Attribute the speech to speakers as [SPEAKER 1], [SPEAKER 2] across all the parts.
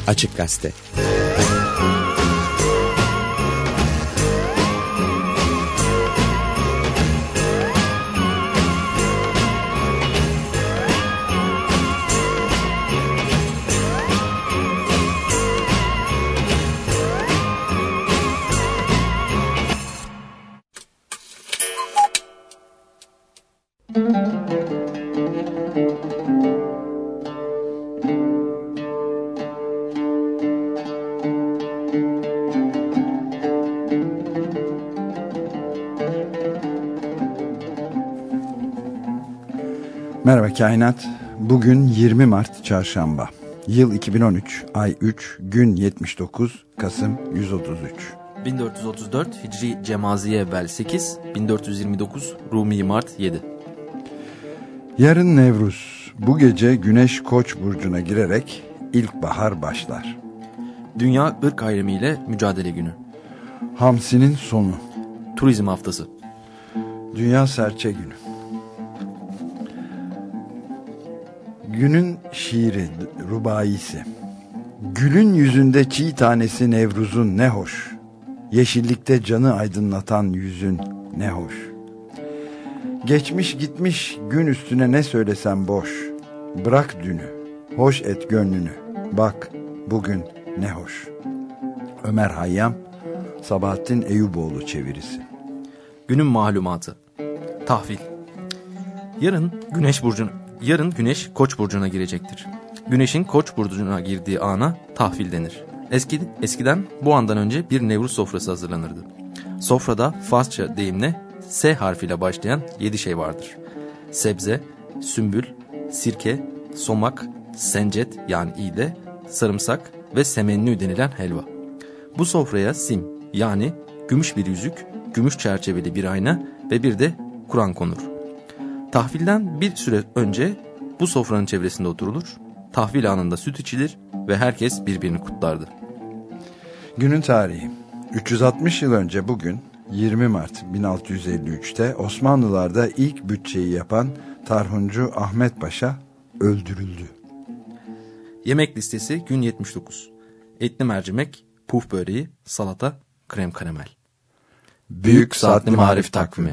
[SPEAKER 1] Açık Gazete.
[SPEAKER 2] Merhaba Kainat. Bugün 20 Mart Çarşamba. Yıl 2013, ay 3, gün 79, Kasım 133.
[SPEAKER 3] 1434 Hicri Cemaziye Bel 8, 1429 Rumi Mart 7.
[SPEAKER 2] Yarın Nevruz. Bu gece Güneş Koç burcuna girerek ilkbahar başlar.
[SPEAKER 3] Dünya Irk Ayrımı ile Mücadele Günü.
[SPEAKER 2] Hamsinin sonu.
[SPEAKER 3] Turizm Haftası.
[SPEAKER 2] Dünya Serçe Günü. Günün şiiri, rubaisi. Gülün yüzünde çiğ tanesi Nevruz'un ne hoş. Yeşillikte canı aydınlatan yüzün ne hoş. Geçmiş gitmiş gün üstüne ne söylesem boş. Bırak dünü, hoş et gönlünü. Bak bugün ne hoş. Ömer Hayyam, Sabahattin Eyüboğlu çevirisi.
[SPEAKER 3] Günün malumatı. Tahvil. Yarın Güneş Koç burcuna girecektir. Güneşin Koç burcuna girdiği ana tahvil denir. Eskiden bu andan önce bir Nevruz sofrası hazırlanırdı. Sofrada Farsça deyimle S harfiyle başlayan 7 şey vardır. Sebze, sümbül, sirke, somak, sencet yani iğde, sarımsak ve semennü denilen helva. Bu sofraya sim yani gümüş bir yüzük, gümüş çerçeveli bir ayna ve bir de Kur'an konur. Tahvilden bir süre önce bu sofranın çevresinde oturulur, tahvil anında süt içilir ve herkes birbirini kutlardı.
[SPEAKER 2] Günün tarihi. 360 yıl önce bugün 20 Mart 1653'te Osmanlılar'da ilk bütçeyi yapan Tarhuncu Ahmet Paşa öldürüldü.
[SPEAKER 3] Yemek listesi gün 79. Etli mercimek, puf böreği, salata, krem karamel.
[SPEAKER 2] Büyük Saatli Marif Takvimi.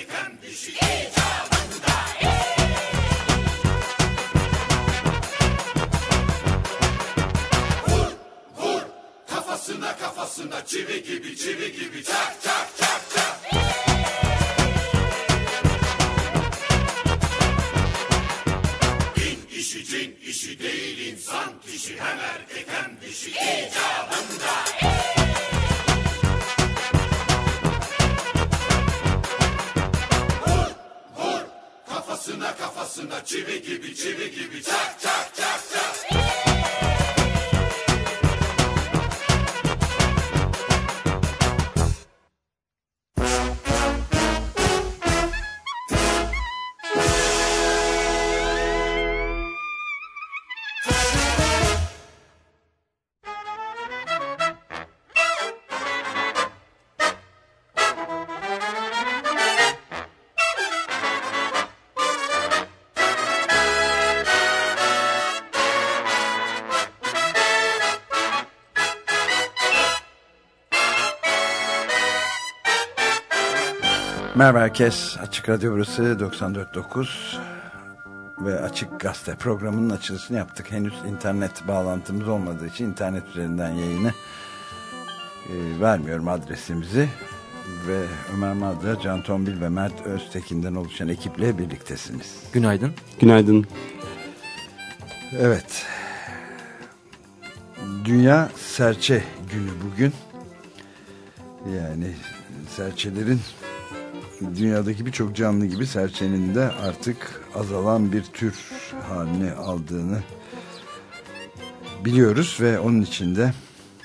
[SPEAKER 1] erkeken dişi icabında. Vur, vur, kafasına kafasına çivi gibi çivi gibi çak çak çak çak. Din işi cin işi değil insan kişi hem erkek hem dişi icabında. Kafasına kafasına çivi gibi çivi gibi çak çak çak çak.
[SPEAKER 2] Merhaba herkes. Açık Radyo burası 94.9 ve Açık Gazete programının açılışını yaptık. Henüz internet bağlantımız olmadığı için internet üzerinden yayını vermiyorum adresimizi. Ve Ömer Madra, Can Tombil ve Mert Öztekin'den oluşan ekiple birliktesiniz.
[SPEAKER 3] Günaydın.
[SPEAKER 4] Günaydın.
[SPEAKER 2] Evet. Dünya Serçe Günü bugün. Yani serçelerin dünyadaki birçok canlı gibi serçenin de artık azalan bir tür halini aldığını biliyoruz ve onun için de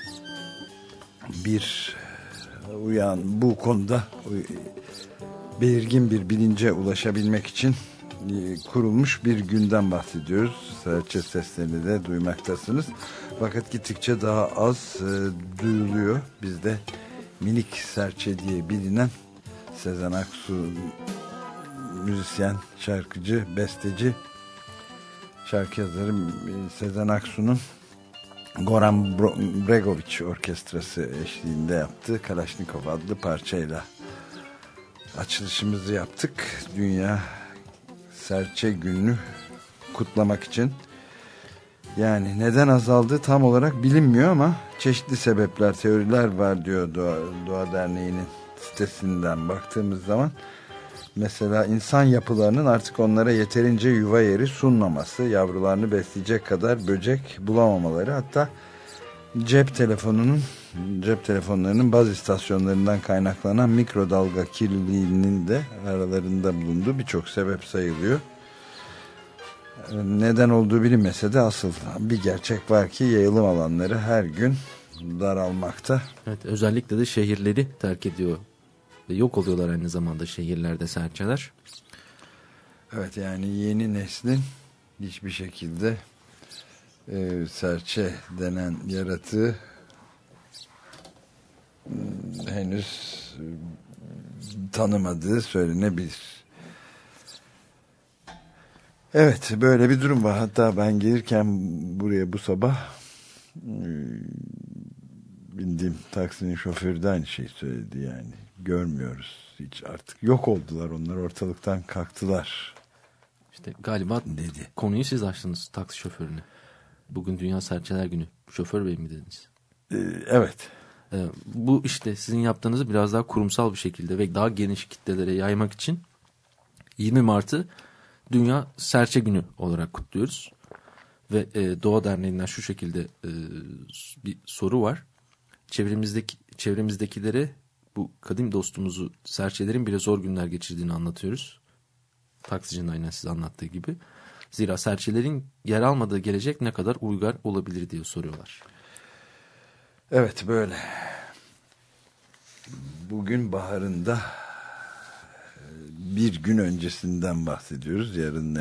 [SPEAKER 2] bu konuda belirgin bir bilince ulaşabilmek için kurulmuş bir günden bahsediyoruz. Serçe seslerini de duymaktasınız. Fakat gittikçe daha az duyuluyor. Bizde minik serçe diye bilinen Sezen Aksu, müzisyen, şarkıcı, besteci, şarkı yazarı Sezen Aksu'nun Goran Bregović Orkestrası eşliğinde yaptığı Kalaşnikov adlı parçayla açılışımızı yaptık. Dünya Serçe Günü'nü kutlamak için. Yani neden azaldı tam olarak bilinmiyor ama çeşitli sebepler, teoriler var diyor Doğa Derneği'nin sitesinden baktığımız zaman. Mesela insan yapılarının artık onlara yeterince yuva yeri sunmaması, yavrularını besleyecek kadar böcek bulamamaları, hatta cep telefonlarının baz istasyonlarından kaynaklanan mikrodalga kirliliğinin de aralarında bulunduğu birçok sebep sayılıyor. Neden olduğu bilinmese de asıl bir gerçek var ki yayılım alanları her gün daralmakta.
[SPEAKER 3] Evet, özellikle de şehirleri terk ediyor ve yok oluyorlar aynı zamanda şehirlerde serçeler.
[SPEAKER 2] Evet, yani yeni neslin hiçbir şekilde serçe denen yaratığı henüz tanımadığı söylenebilir. Evet, böyle bir durum var. Hatta ben gelirken buraya bu sabah bindiğim taksinin şoförü de aynı şeyi söyledi. Yani görmüyoruz hiç, artık yok oldular, onlar ortalıktan kalktılar.
[SPEAKER 3] İşte galiba
[SPEAKER 2] dedi.
[SPEAKER 3] Konuyu siz açtınız, taksi şoförüne. Bugün Dünya Serçeler Günü. Şoför bey mi dediniz?
[SPEAKER 2] Evet.
[SPEAKER 3] Bu işte sizin yaptığınızı biraz daha kurumsal bir şekilde ve daha geniş kitlelere yaymak için 20 Mart'ı Dünya Serçe Günü olarak kutluyoruz. Ve Doğa Derneği'nden şu şekilde bir soru var. Çevremizdekilere bu kadim dostumuzu, serçelerin bile zor günler geçirdiğini anlatıyoruz. Taksicinin aynen size anlattığı gibi. Zira serçelerin yer almadığı gelecek ne kadar uygar olabilir diye soruyorlar.
[SPEAKER 2] Evet, böyle. Bugün baharında bir gün öncesinden bahsediyoruz. Yarın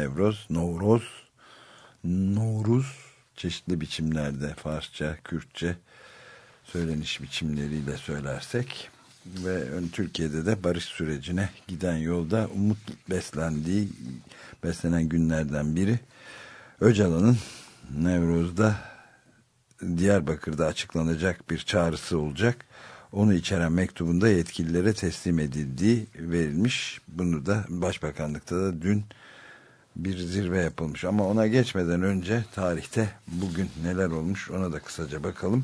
[SPEAKER 2] Novruz çeşitli biçimlerde, Farsça, Kürtçe söyleniş biçimleriyle söylersek ve Türkiye'de de barış sürecine giden yolda umut beslenen günlerden biri. Öcalan'ın Nevruz'da Diyarbakır'da açıklanacak bir çağrısı olacak. onu içeren mektubunda yetkililere teslim edildiği verilmiş. Bunu da Başbakanlıkta da dün bir zirve yapılmış. Ama ona geçmeden önce tarihte bugün neler olmuş ona da kısaca bakalım.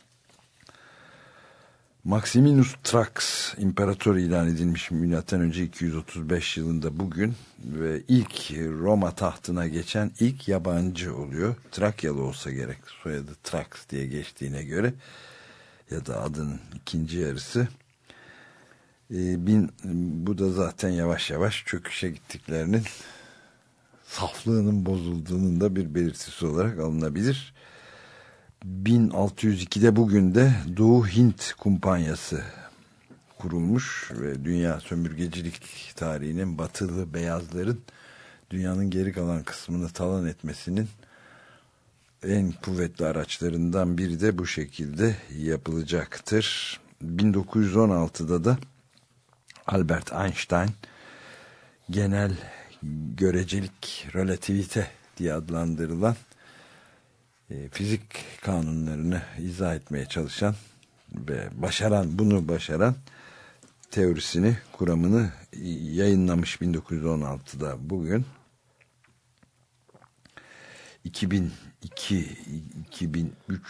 [SPEAKER 2] Maximinus Thrax imparator ilan edilmiş M.Ö. 235 yılında bugün ve ilk Roma tahtına geçen ilk yabancı oluyor. Trakyalı olsa gerek, soyadı Thrax diye geçtiğine göre ya da adının ikinci yarısı. Bu da zaten yavaş yavaş çöküşe gittiklerinin, saflığının bozulduğunun da bir belirtisi olarak alınabilir. 1602'de bugün de Doğu Hint Kumpanyası kurulmuş ve dünya sömürgecilik tarihinin batılı beyazların dünyanın geri kalan kısmını talan etmesinin en kuvvetli araçlarından biri de bu şekilde yapılacaktır. 1916'da da Albert Einstein genel görecelik, relativite diye adlandırılan fizik kanunlarını izah etmeye çalışan ve bunu başaran teorisini, kuramını yayınlamış 1916'da bugün. 2002-2003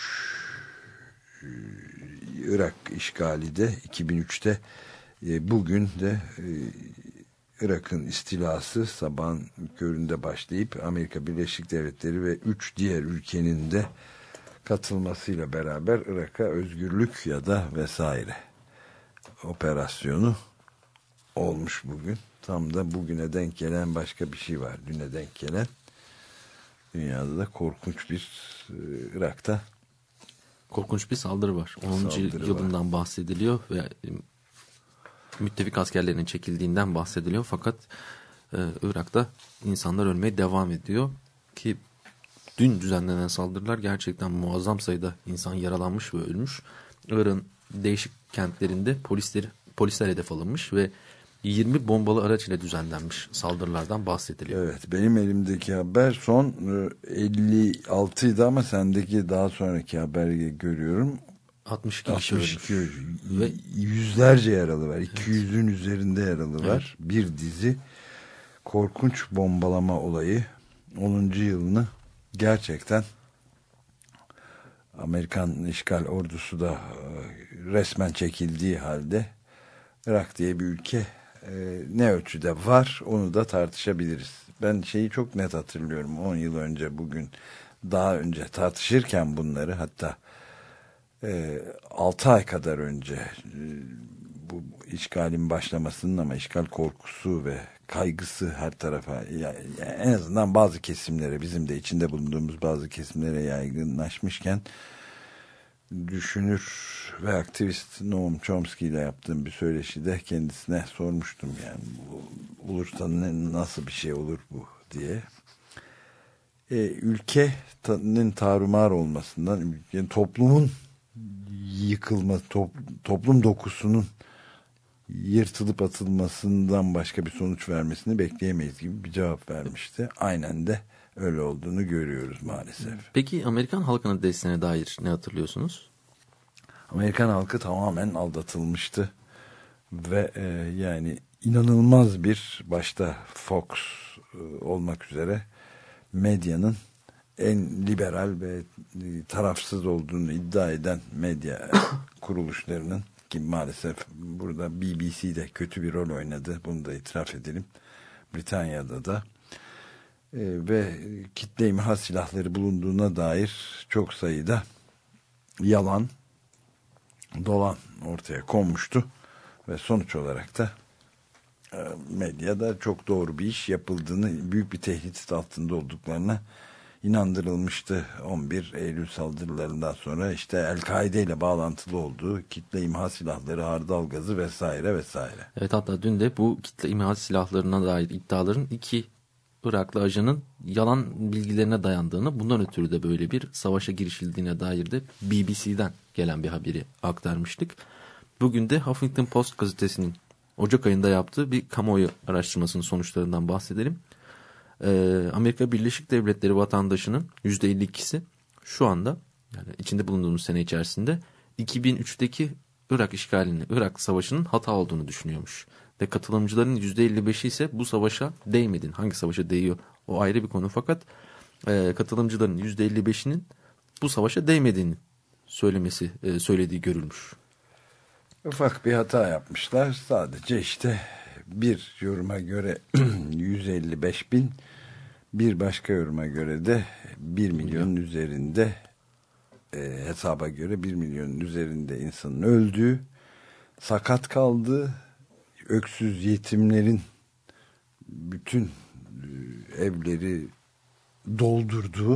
[SPEAKER 2] Irak işgali de 2003'te bugün de Irak'ın istilası sabahın köründe başlayıp Amerika Birleşik Devletleri ve 3 diğer ülkenin de katılmasıyla beraber Irak'a özgürlük ya da vesaire operasyonu olmuş bugün. Tam da bugüne denk gelen başka bir şey var. Düne denk gelen, dünyada da korkunç bir Irak'ta
[SPEAKER 3] korkunç bir saldırı var. 10.
[SPEAKER 2] Saldırı
[SPEAKER 3] yılından bahsediliyor ve müttefik askerlerinin çekildiğinden bahsediliyor. Fakat Irak'ta insanlar ölmeye devam ediyor ki dün düzenlenen saldırılar gerçekten muazzam sayıda insan yaralanmış ve ölmüş. Irak'ın değişik kentlerinde polisler hedef alınmış ve 20 bombalı araç ile düzenlenmiş saldırılardan bahsediliyor.
[SPEAKER 2] Evet, benim elimdeki haber son 56'ydı ama sendeki daha sonraki haberi görüyorum.
[SPEAKER 3] 62 kişi ölmüş.
[SPEAKER 2] Ve yüzlerce yaralı var. 200'ün üzerinde yaralı var. Bir dizi korkunç bombalama olayı 10. yılını gerçekten Amerikan işgal ordusu da resmen çekildiği halde Irak diye bir ülke ne ölçüde var onu da tartışabiliriz. Ben şeyi çok net hatırlıyorum. 10 yıl önce bugün, daha önce tartışırken bunları, hatta 6 ay kadar önce bu işgalin başlamasının, ama işgal korkusu ve kaygısı her tarafa, yani en azından bazı kesimlere, bizim de içinde bulunduğumuz bazı kesimlere yaygınlaşmışken, düşünür ve aktivist Noam Chomsky ile yaptığım bir söyleşide kendisine sormuştum, yani olursa nasıl bir şey olur bu diye. Ülkenin tarumar olmasından, yani toplumun yıkılma, toplum dokusunun yırtılıp atılmasından başka bir sonuç vermesini bekleyemeyiz gibi bir cevap vermişti. Aynen de öyle olduğunu görüyoruz maalesef.
[SPEAKER 3] Peki Amerikan halkının desteğine dair ne hatırlıyorsunuz?
[SPEAKER 2] Amerikan halkı tamamen aldatılmıştı ve yani inanılmaz bir, başta Fox olmak üzere medyanın en liberal ve tarafsız olduğunu iddia eden medya kuruluşlarının, ki maalesef burada BBC de kötü bir rol oynadı, bunu da itiraf edelim, Britanya'da da ve kitle imha silahları bulunduğuna dair çok sayıda yalan, dolan ortaya konmuştu ve sonuç olarak da medyada çok doğru bir iş yapıldığını, büyük bir tehdit altında olduklarına inandırılmıştı. 11 Eylül saldırılarından sonra işte El-Kaide ile bağlantılı olduğu, kitle imha silahları, hardal gazı vesaire vesaire.
[SPEAKER 3] Evet, hatta dün de bu kitle imha silahlarına dair iddiaların 2 Iraklı ajanın yalan bilgilerine dayandığını, bundan ötürü de böyle bir savaşa girişildiğine dair de BBC'den gelen bir haberi aktarmıştık. Bugün de Huffington Post gazetesinin Ocak ayında yaptığı bir kamuoyu araştırmasının sonuçlarından bahsedelim. Amerika Birleşik Devletleri vatandaşının %52'si şu anda, yani içinde bulunduğumuz sene içerisinde 2003'teki Irak işgalini, Irak savaşının hata olduğunu düşünüyormuş. Ve katılımcıların %55'i ise bu savaşa değmedin. Hangi savaşa değiyor o ayrı bir konu, fakat katılımcıların %55'inin bu savaşa değmediğini söylediği görülmüş.
[SPEAKER 2] Ufak bir hata yapmışlar. Sadece işte bir yoruma göre 155 bin, bir başka yoruma göre de 1 milyonun üzerinde, hesaba göre 1 milyonun üzerinde insanın öldüğü, sakat kaldığı, öksüz yetimlerin bütün evleri doldurduğu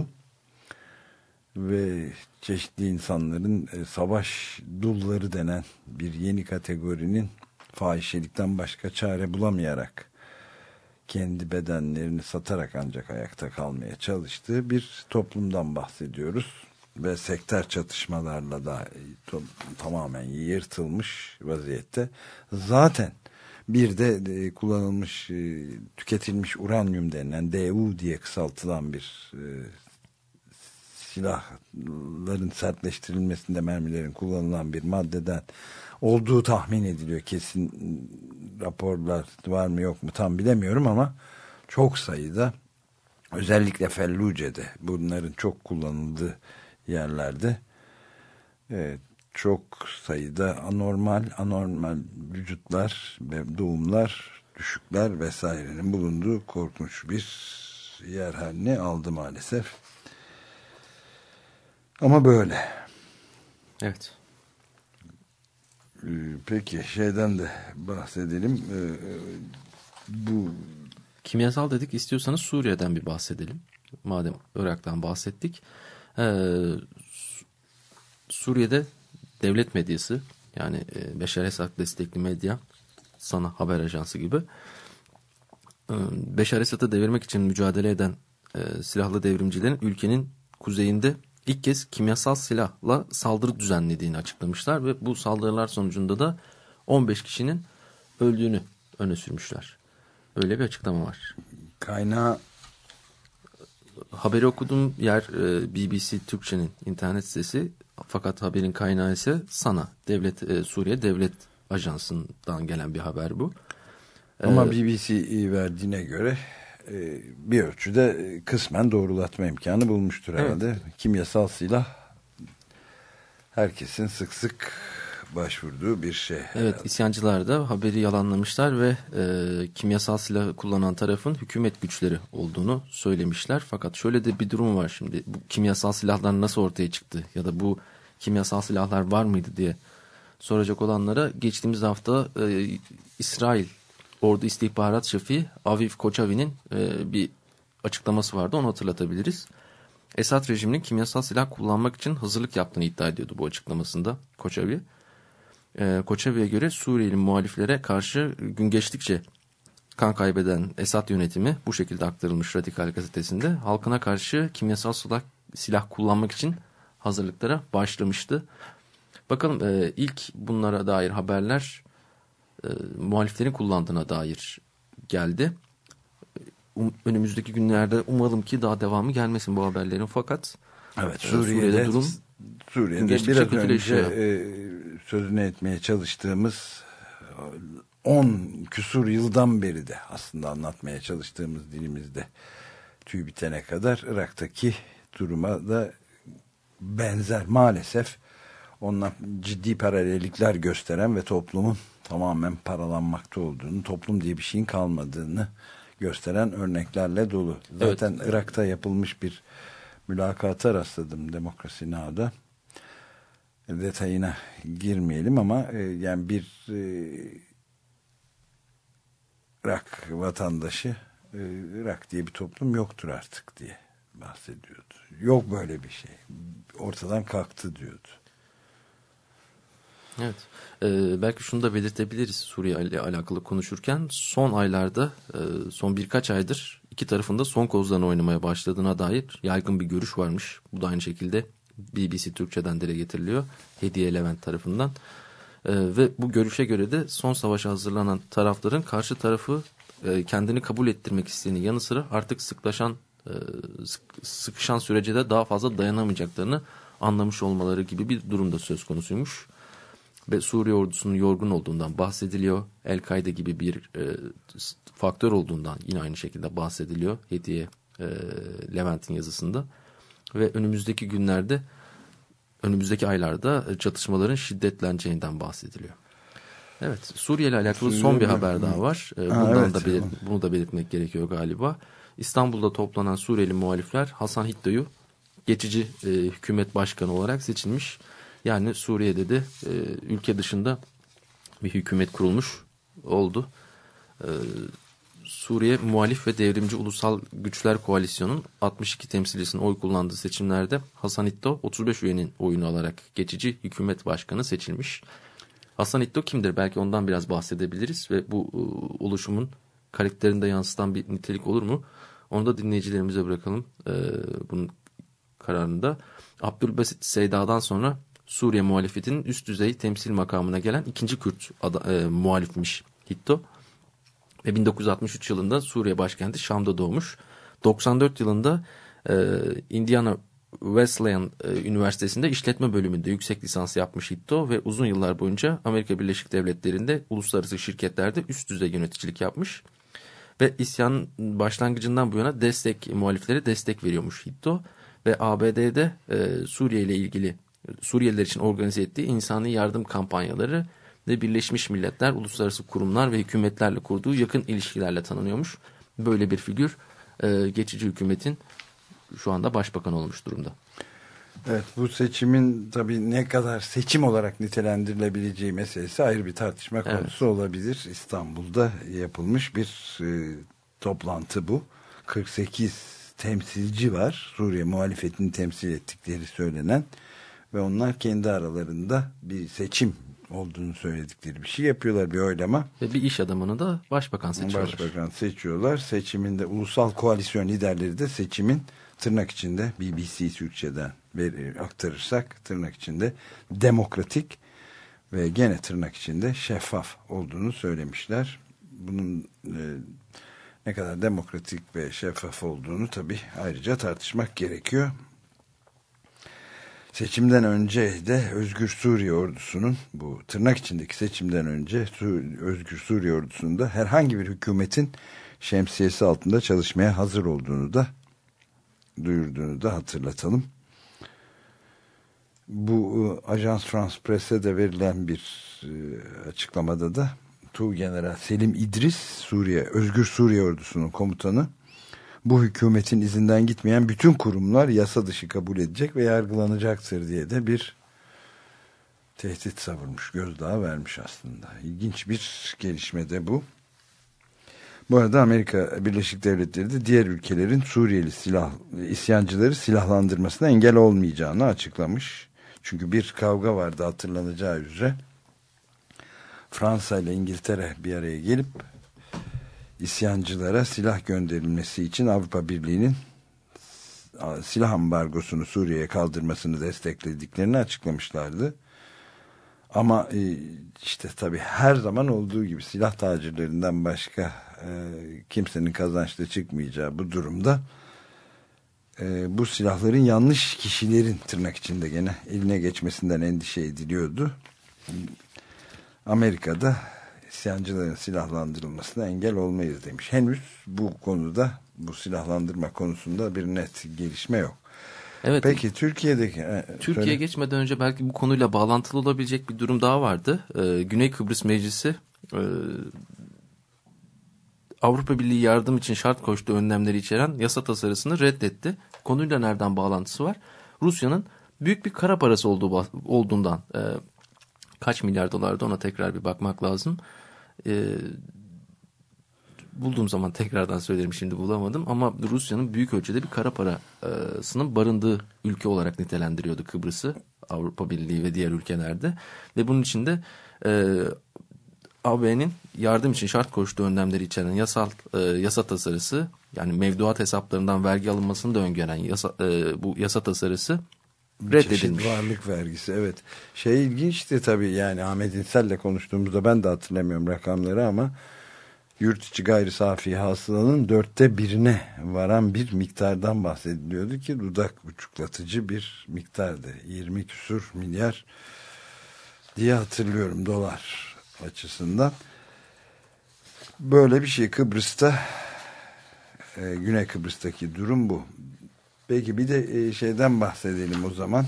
[SPEAKER 2] ve çeşitli insanların savaş dulları denen bir yeni kategorinin fahişelikten başka çare bulamayarak kendi bedenlerini satarak ancak ayakta kalmaya çalıştığı bir toplumdan bahsediyoruz. Ve sektör çatışmalarla da tamamen yırtılmış vaziyette. Zaten bir de kullanılmış, tüketilmiş uranyum denilen DU diye kısaltılan bir silahların sertleştirilmesinde mermilerin kullanılan bir maddeden olduğu tahmin ediliyor. Kesin raporlar var mı yok mu tam bilemiyorum ama çok sayıda, özellikle Felluce'de bunların çok kullanıldığı yerlerde çok sayıda anormal vücutlar ve doğumlar, düşükler vesairenin bulunduğu korkunç bir yer haline aldı maalesef. Ama böyle.
[SPEAKER 3] Evet.
[SPEAKER 2] Peki şeyden de bahsedelim. Bu
[SPEAKER 3] kimyasal dedik, istiyorsanız Suriye'den bir bahsedelim. Madem Irak'tan bahsettik. Suriye'de devlet medyası, yani Beşar Esad destekli medya, Sana haber ajansı gibi, Beşar Esad'ı devirmek için mücadele eden silahlı devrimcilerin ülkenin kuzeyinde ilk kez kimyasal silahla saldırı düzenlediğini açıklamışlar ve bu saldırılar sonucunda da 15 kişinin öldüğünü öne sürmüşler. Öyle bir açıklama var.
[SPEAKER 2] Kaynağı,
[SPEAKER 3] haberi okuduğum yer BBC Türkçe'nin internet sitesi, fakat haberin kaynağı ise Sana, Suriye Devlet Ajansı'ndan gelen bir haber bu.
[SPEAKER 2] Ama BBC'yi verdiğine göre bir ölçüde kısmen doğrulatma imkanı bulmuştur herhalde. Evet. Kimyasal silah herkesin sık sık başvurduğu bir şey.
[SPEAKER 3] Evet,
[SPEAKER 2] herhalde.
[SPEAKER 3] isyancılar da haberi yalanlamışlar ve kimyasal silah kullanan tarafın hükümet güçleri olduğunu söylemişler. Fakat şöyle de bir durum var şimdi. Bu kimyasal silahlar nasıl ortaya çıktı ya da bu kimyasal silahlar var mıydı diye soracak olanlara, geçtiğimiz hafta İsrail Ordu İstihbarat Şefi Aviv Koçavi'nin bir açıklaması vardı, onu hatırlatabiliriz. Esad rejiminin kimyasal silah kullanmak için hazırlık yaptığını iddia ediyordu bu açıklamasında Koçavi. Koçavi'ye göre Suriyeli muhaliflere karşı gün geçtikçe kan kaybeden Esad yönetimi, bu şekilde aktarılmış Radikal gazetesinde, halkına karşı kimyasal silah kullanmak için hazırlıklara başlamıştı. Bakalım ilk bunlara dair haberler muhaliflerin kullandığına dair geldi. Önümüzdeki günlerde umalım ki daha devamı gelmesin bu haberlerin, fakat
[SPEAKER 2] evet,
[SPEAKER 3] Suriye'de durum
[SPEAKER 2] biraz önce sözünü etmeye çalıştığımız 10 küsur yıldan beri de aslında anlatmaya çalıştığımız dilimizde tüy bitene kadar Irak'taki duruma da benzer maalesef. Onunla ciddi paralellikler gösteren ve toplumun tamamen paralanmakta olduğunu, toplum diye bir şeyin kalmadığını gösteren örneklerle dolu. Zaten evet. Irak'ta yapılmış bir mülakata rastladım Demokrasi Now'da. Detayına girmeyelim ama yani bir Irak vatandaşı, Irak diye bir toplum yoktur artık diye bahsediyordu. Yok böyle bir şey. Ortadan kalktı diyordu.
[SPEAKER 3] Evet. Belki şunu da belirtebiliriz Suriye ile alakalı konuşurken. Son aylarda, son birkaç aydır iki tarafında son kozlarını oynamaya başladığına dair yaygın bir görüş varmış. Bu da aynı şekilde BBC Türkçe'den dile getiriliyor. Hediye Levent tarafından. Ve bu görüşe göre de son savaşa hazırlanan tarafların karşı tarafı kendini kabul ettirmek isteğinin yanı sıra artık sıkışan sürece de daha fazla dayanamayacaklarını anlamış olmaları gibi bir durumda söz konusuymuş. ve Suriye ordusunun yorgun olduğundan bahsediliyor. El-Kaide gibi bir faktör olduğundan yine aynı şekilde bahsediliyor Hediye Levent'in yazısında. Ve önümüzdeki aylarda çatışmaların şiddetleneceğinden bahsediliyor. Evet, Suriye ile alakalı son bir haber daha var. Bunu da belirtmek gerekiyor galiba. İstanbul'da toplanan Suriyeli muhalifler Hasan Hitto'yu geçici hükümet başkanı olarak seçilmiş. Yani Suriye'de de ülke dışında bir hükümet kurulmuş oldu. Suriye Muhalif ve Devrimci Ulusal Güçler Koalisyonu'nun 62 temsilcisinin oy kullandığı seçimlerde Hasan Hitto 35 üyenin oyunu alarak geçici hükümet başkanı seçilmiş. Hasan Hitto kimdir? Belki ondan biraz bahsedebiliriz ve bu oluşumun karakterinde yansıtan bir nitelik olur mu? Onu da dinleyicilerimize bırakalım bunun kararında. Abdülbasit Seyda'dan sonra Suriye muhalefetinin üst düzey temsil makamına gelen ikinci Kürt muhalifmiş Hitto. Ve 1963 yılında Suriye başkenti Şam'da doğmuş. 94 yılında Indiana Wesleyan Üniversitesi'nde işletme bölümünde yüksek lisans yapmış Hitto ve uzun yıllar boyunca Amerika Birleşik Devletleri'nde uluslararası şirketlerde üst düzey yöneticilik yapmış. Ve isyanın başlangıcından bu yana muhaliflere destek veriyormuş Hitto. Ve ABD'de Suriye ile ilgili Suriyeliler için organize ettiği insani yardım kampanyaları ve Birleşmiş Milletler, uluslararası kurumlar ve hükümetlerle kurduğu yakın ilişkilerle tanınıyormuş. Böyle bir figür geçici hükümetin şu anda başbakan olmuş durumda.
[SPEAKER 2] Evet, bu seçimin tabii ne kadar seçim olarak nitelendirilebileceği meselesi ayrı bir tartışma konusu olabilir. İstanbul'da yapılmış bir toplantı bu. 48 temsilci var. Suriye muhalefetini temsil ettikleri söylenen ve onlar kendi aralarında bir seçim olduğunu söyledikleri bir şey yapıyorlar, bir oylama.
[SPEAKER 3] Ve bir iş adamını da başbakan seçiyorlar. Seçiminde ulusal koalisyon liderleri de seçimin tırnak içinde BBC Türkçe'den aktarırsak tırnak içinde demokratik ve gene tırnak içinde şeffaf olduğunu söylemişler. Bunun ne kadar demokratik ve şeffaf olduğunu tabii ayrıca tartışmak gerekiyor. Seçimden önce de Özgür Suriye Ordusu'nun, bu tırnak içindeki seçimden önce Özgür Suriye Ordusu'nda herhangi bir hükümetin şemsiyesi altında çalışmaya hazır olduğunu da duyurduğunu da hatırlatalım. Bu Ajans France Presse de verilen bir açıklamada da Tuğgeneral Selim İdris, Özgür Suriye Ordusu'nun komutanı, bu hükümetin izinden gitmeyen bütün kurumlar yasa dışı kabul edecek ve yargılanacaktır diye de bir tehdit savurmuş, gözdağı vermiş aslında. İlginç bir gelişme de bu. Bu arada Amerika Birleşik Devletleri de diğer ülkelerin Suriyeli isyancıları silahlandırmasına engel olmayacağını açıklamış. Çünkü bir kavga vardı, hatırlanacağı üzere. Fransa ile İngiltere bir araya gelip isyancılara silah gönderilmesi için Avrupa Birliği'nin silah ambargosunu Suriye'ye kaldırmasını desteklediklerini açıklamışlardı. Ama işte tabii her zaman olduğu gibi silah tacirlerinden başka kimsenin kazançlı çıkmayacağı bu durumda bu silahların yanlış kişilerin tırnak içinde gene eline geçmesinden endişe ediliyordu. Amerika'da isyancıların silahlandırılmasına engel olmayız demiş. Henüz bu konuda, bu silahlandırma konusunda bir net gelişme yok. Evet.
[SPEAKER 2] Peki Türkiye'ye
[SPEAKER 3] geçmeden önce belki bu konuyla bağlantılı olabilecek bir durum daha vardı. Güney Kıbrıs Meclisi Avrupa Birliği yardım için şart koştuğu önlemleri içeren yasa tasarısını reddetti. Konuyla nereden bağlantısı var? Rusya'nın büyük bir kara parası olduğundan kaç milyar dolardı, ona tekrar bir bakmak lazım. Bulduğum zaman tekrardan söylerim, şimdi bulamadım, ama Rusya'nın büyük ölçüde bir kara parasının barındığı ülke olarak nitelendiriyordu Kıbrıs'ı Avrupa Birliği ve diğer ülkelerde ve bunun içinde AB'nin yardım için şart koştuğu önlemleri içeren yasa tasarısı, yani mevduat hesaplarından vergi alınmasını da öngören bu yasa tasarısı reddedilmiş.
[SPEAKER 2] Varlık vergisi, evet. İlginçti tabii, yani Ahmet İnsel'le konuştuğumuzda ben de hatırlamıyorum rakamları ama yurt içi gayri safi hasılanın 1/4'ine varan bir miktardan bahsediliyordu ki dudak uçuklatıcı bir miktardı. 20 küsur milyar diye hatırlıyorum dolar açısından. Böyle bir şey Kıbrıs'ta, Güney Kıbrıs'taki durum bu. Peki bir de şeyden bahsedelim o zaman.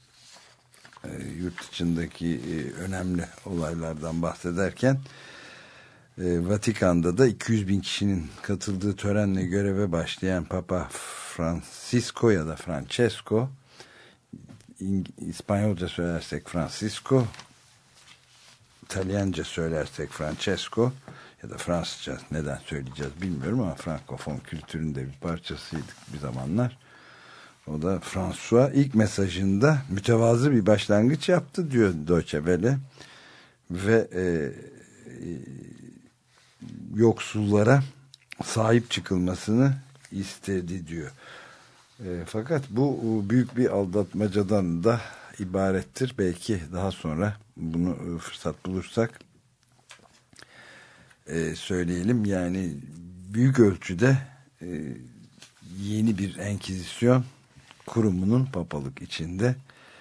[SPEAKER 2] Yurt içindeki önemli olaylardan bahsederken Vatikan'da da 200 bin kişinin katıldığı törenle göreve başlayan Papa Francisco ya da Francesco, İspanyolca söylersek Francisco, İtalyanca söylersek Francesco ya da Fransızca neden söyleyeceğiz bilmiyorum ama Frankofon kültüründe bir parçasıydık bir zamanlar. O da François ilk mesajında mütevazı bir başlangıç yaptı diyor Deutsche Welle ve yoksullara sahip çıkılmasını istedi diyor. Fakat bu büyük bir aldatmacadan da ibarettir. Belki daha sonra bunu fırsat bulursak söyleyelim. Yani büyük ölçüde yeni bir Enkizisyon kurumunun papalık içinde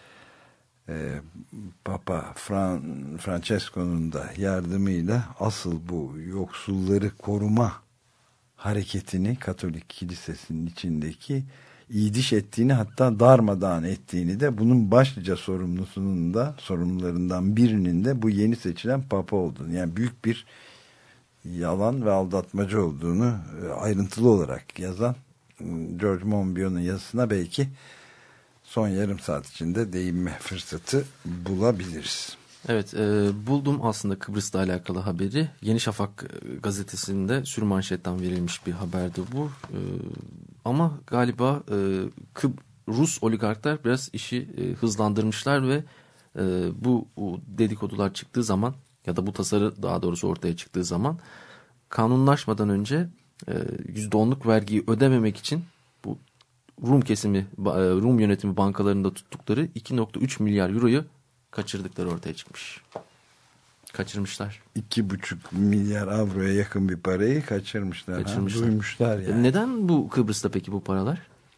[SPEAKER 2] Papa Francesco'nun da yardımıyla asıl bu yoksulları koruma hareketini Katolik Kilisesi'nin içindeki iyidiş ettiğini, hatta darmadağın ettiğini de, bunun başlıca sorumlularından birinin de bu yeni seçilen Papa olduğunu, yani büyük bir yalan ve aldatmacı olduğunu ayrıntılı olarak yazan George Monbiot'un yazısına belki son yarım saat içinde değinme fırsatı bulabiliriz.
[SPEAKER 3] Evet, buldum aslında Kıbrıs'la alakalı haberi. Yeni Şafak gazetesinde sürmanşetten verilmiş bir haberdi bu. Ama galiba Rus oligarklar biraz işi hızlandırmışlar ve bu dedikodular çıktığı zaman ya da bu tasarı daha doğrusu ortaya çıktığı zaman kanunlaşmadan önce %10'luk vergiyi ödememek için bu Rum yönetimi bankalarında tuttukları 2.3 milyar euroyu kaçırdıkları ortaya çıkmış. Kaçırmışlar.
[SPEAKER 2] 2,5 milyar avroya yakın bir parayı kaçırmışlar. Duymuşlar yani.
[SPEAKER 3] Neden bu Kıbrıs'ta peki bu paralar?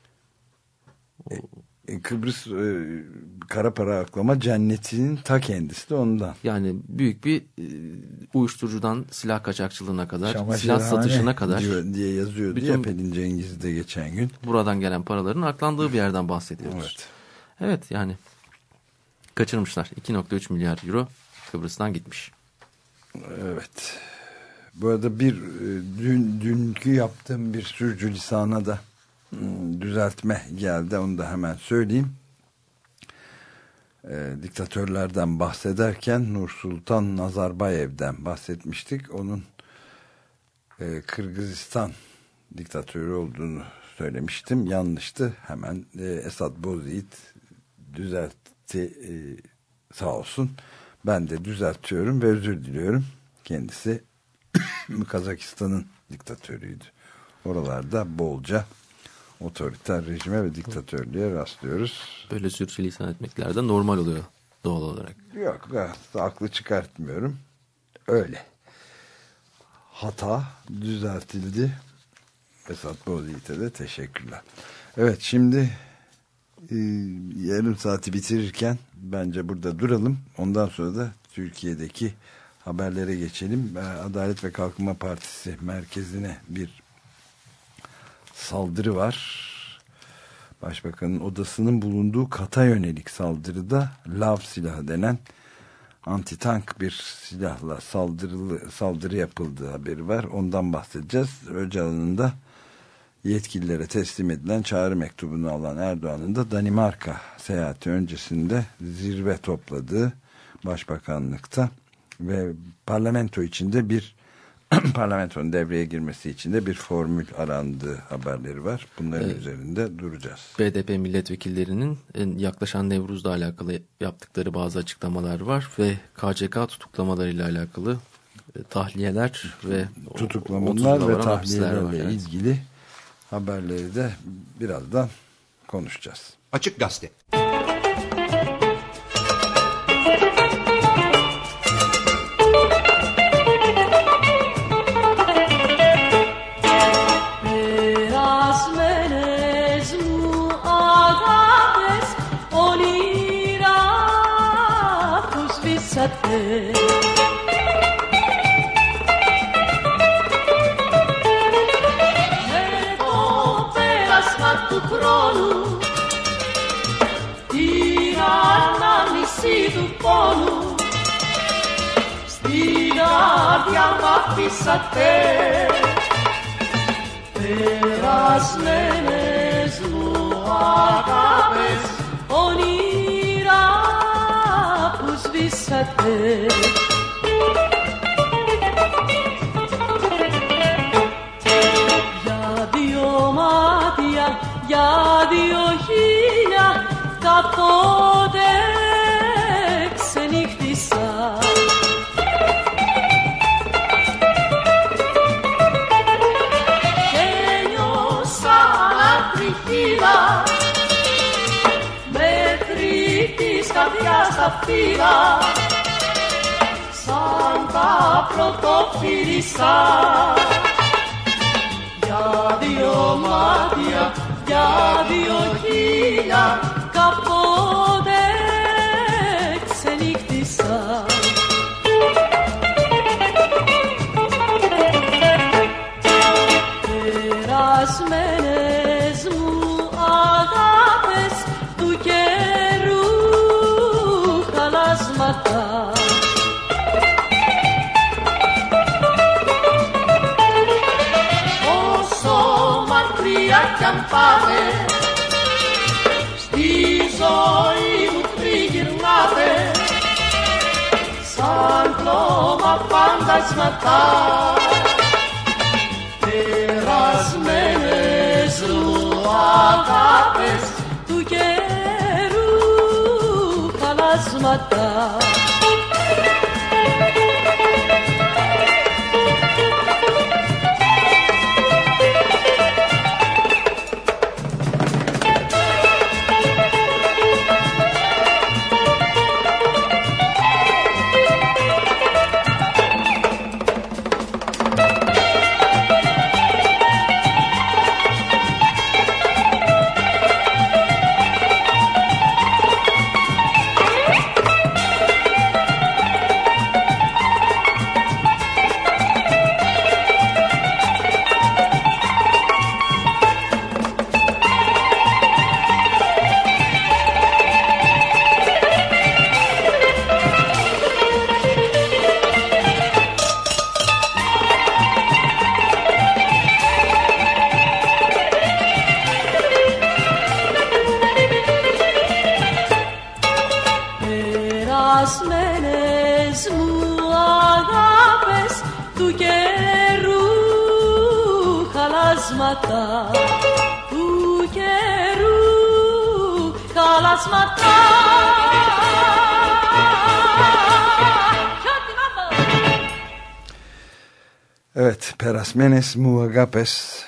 [SPEAKER 2] Kıbrıs kara para aklama cennetinin ta kendisi de ondan.
[SPEAKER 3] Yani büyük bir uyuşturucudan silah kaçakçılığına kadar, silah satışına kadar
[SPEAKER 2] diye yazıyordu ya Pelin Cengiz'de geçen gün.
[SPEAKER 3] Buradan gelen paraların aklandığı bir yerden bahsediyoruz.
[SPEAKER 2] Evet.
[SPEAKER 3] Evet, yani kaçırmışlar. 2.3 milyar euro Kıbrıs'tan gitmiş.
[SPEAKER 2] Evet. Bu arada dünkü yaptığım bir sürçülisana da düzeltme geldi. Onu da hemen söyleyeyim. Diktatörlerden bahsederken Nursultan Nazarbayev'den bahsetmiştik. Onun Kırgızistan diktatörü olduğunu söylemiştim. Yanlıştı. Hemen Esad Bozyiğit düzeltti. Sağ olsun. Ben de düzeltiyorum ve özür diliyorum. Kendisi Kazakistan'ın diktatörüydü. Oralarda bolca otoriter rejime ve diktatörlüğe rastlıyoruz.
[SPEAKER 3] Böyle sürçülisan etmekler de normal oluyor doğal olarak.
[SPEAKER 2] Yok, aklı çıkartmıyorum. Öyle. Hata düzeltildi. Esad Bozyiğit'e de teşekkürler. Evet, şimdi yarım saati bitirirken bence burada duralım. Ondan sonra da Türkiye'deki haberlere geçelim. Adalet ve Kalkınma Partisi merkezine bir saldırı var. Başbakanın odasının bulunduğu kata yönelik saldırıda lav silahı denen antitank bir silahla saldırı yapıldığı haberi var. Ondan bahsedeceğiz. Öcalan'ın da yetkililere teslim edilen çağrı mektubunu alan Erdoğan'ın da Danimarka seyahati öncesinde zirve topladığı başbakanlıkta ve parlamento içinde bir parlamentonun devreye girmesi için de bir formül arandığı haberleri var. Bunların üzerinde duracağız. BDP
[SPEAKER 3] milletvekillerinin yaklaşan Nevruz'la alakalı yaptıkları bazı açıklamalar var ve KCK tutuklamalarıyla alakalı tahliyeler ve
[SPEAKER 2] tutuklamalar ve tahliyelerle ilgili haberleri de birazdan konuşacağız.
[SPEAKER 1] Açık Gazete.
[SPEAKER 4] Με το πέρασμα του χρόνου την ανάμνηση του πόνου στην άδεια μ' αφήσατε. Περασμένες μου αγάπες, όνειρα που σβήσατε. Για δύο μάτια, για δύο χείλια, κάποτε ξενύχτησα. Μέχρι της καρδιάς τα φύλλα, σαν τα πρωτοφύλισσα. Για δύο μάτια, για δύο χείλια, κάποτε ξενύχτησα. Περασμένες μου αγάπες του καιρού χαλάσματα. Όσο μακριά κι αν πάτε, στη ζωή μου τριγυρνάτε, σαν πλώμα φαντασματά. Περασμένες μου αγάπες του καιρού χαλάσματα. Περασμένες μου αγάπες του καιρού χαλάσματα, του καιρού χαλάσματα.
[SPEAKER 2] Evet, Περασμένες μου αγάπes,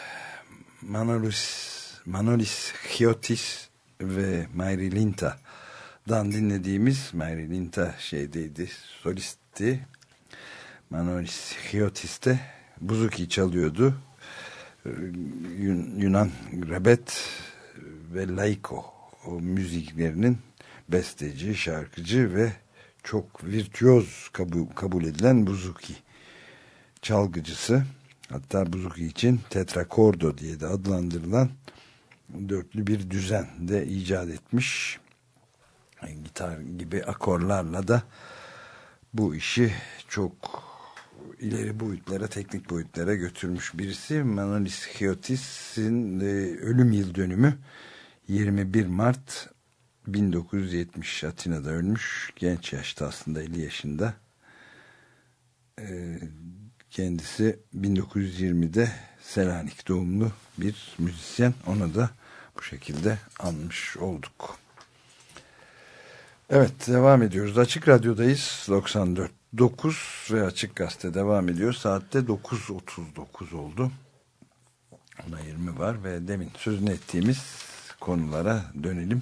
[SPEAKER 2] Manolis Chiotis ve Mayri Linta'dan dinlediğimiz, Mayri Linta şeydeydi, solistti. Manolis Chiotis de buzuki çalıyordu. Yunan Rebet ve Laiko o müziklerinin besteci, şarkıcı ve çok virtüöz kabul edilen buzuki çalgıcısı. Hatta buzuki için tetrakordo diye de adlandırılan dörtlü bir düzen de icat etmiş. Gitar gibi akorlarla da bu işi çok ileri boyutlara, teknik boyutlara götürmüş birisi. Manolis Chiotis'in ölüm yıl dönümü 21 Mart 1970, Atina'da ölmüş. Genç yaşta, aslında 50 yaşında. Kendisi 1920'de Selanik doğumlu bir müzisyen. Onu da bu şekilde anmış olduk. Evet, devam ediyoruz. Açık Radyo'dayız. 94.9 ve Açık Gazete devam ediyor. Saatte 9.39 oldu. Ona 20 var ve demin sözünü ettiğimiz konulara dönelim.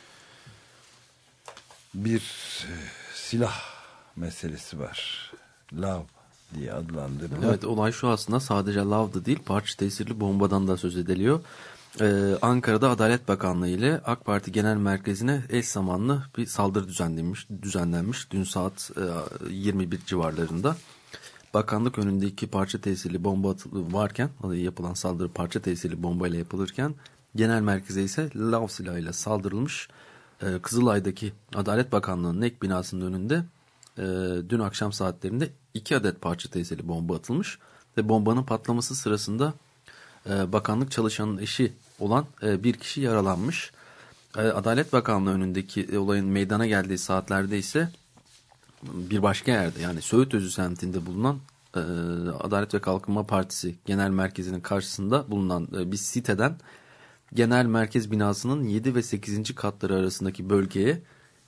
[SPEAKER 2] Bir silah meselesi var. Lav diye adlandırılan.
[SPEAKER 3] Evet, olay şu aslında, sadece lavda değil, parça tesirli bombadan da söz ediliyor. Ankara'da Adalet Bakanlığı ile AK Parti Genel Merkezi'ne eş zamanlı bir saldırı düzenlenmiş. Dün saat 21 civarlarında. Bakanlık önündeki parça tesirli bomba varken, yapılan saldırı parça tesirli bombayla yapılırken, genel merkeze ise lav silahıyla saldırılmış. Kızılay'daki Adalet Bakanlığı'nın ek binasının önünde dün akşam saatlerinde 2 adet parça tesirli bomba atılmış ve bombanın patlaması sırasında bakanlık çalışanının eşi olan bir kişi yaralanmış. Adalet Bakanlığı önündeki olayın meydana geldiği saatlerde ise bir başka yerde, yani Söğütözü semtinde bulunan Adalet ve Kalkınma Partisi Genel Merkezi'nin karşısında bulunan bir siteden genel merkez binasının 7 ve 8. katları arasındaki bölgeye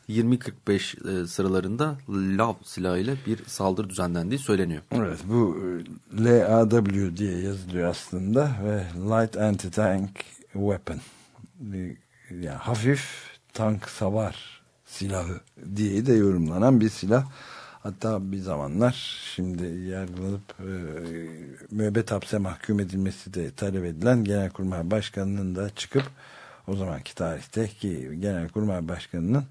[SPEAKER 3] 20.45 sıralarında lav silahıyla bir saldırı düzenlendiği söyleniyor.
[SPEAKER 2] Evet, bu LAW diye yazılıyor aslında ve Light Anti-Tank Weapon, yani hafif tank savar silahı diye de yorumlanan bir silah. Hatta bir zamanlar şimdi yargılanıp müebbet hapse mahkum edilmesi de talep edilen Genelkurmay Başkanı'nın da çıkıp o zamanki tarihte ki Genelkurmay Başkanı'nın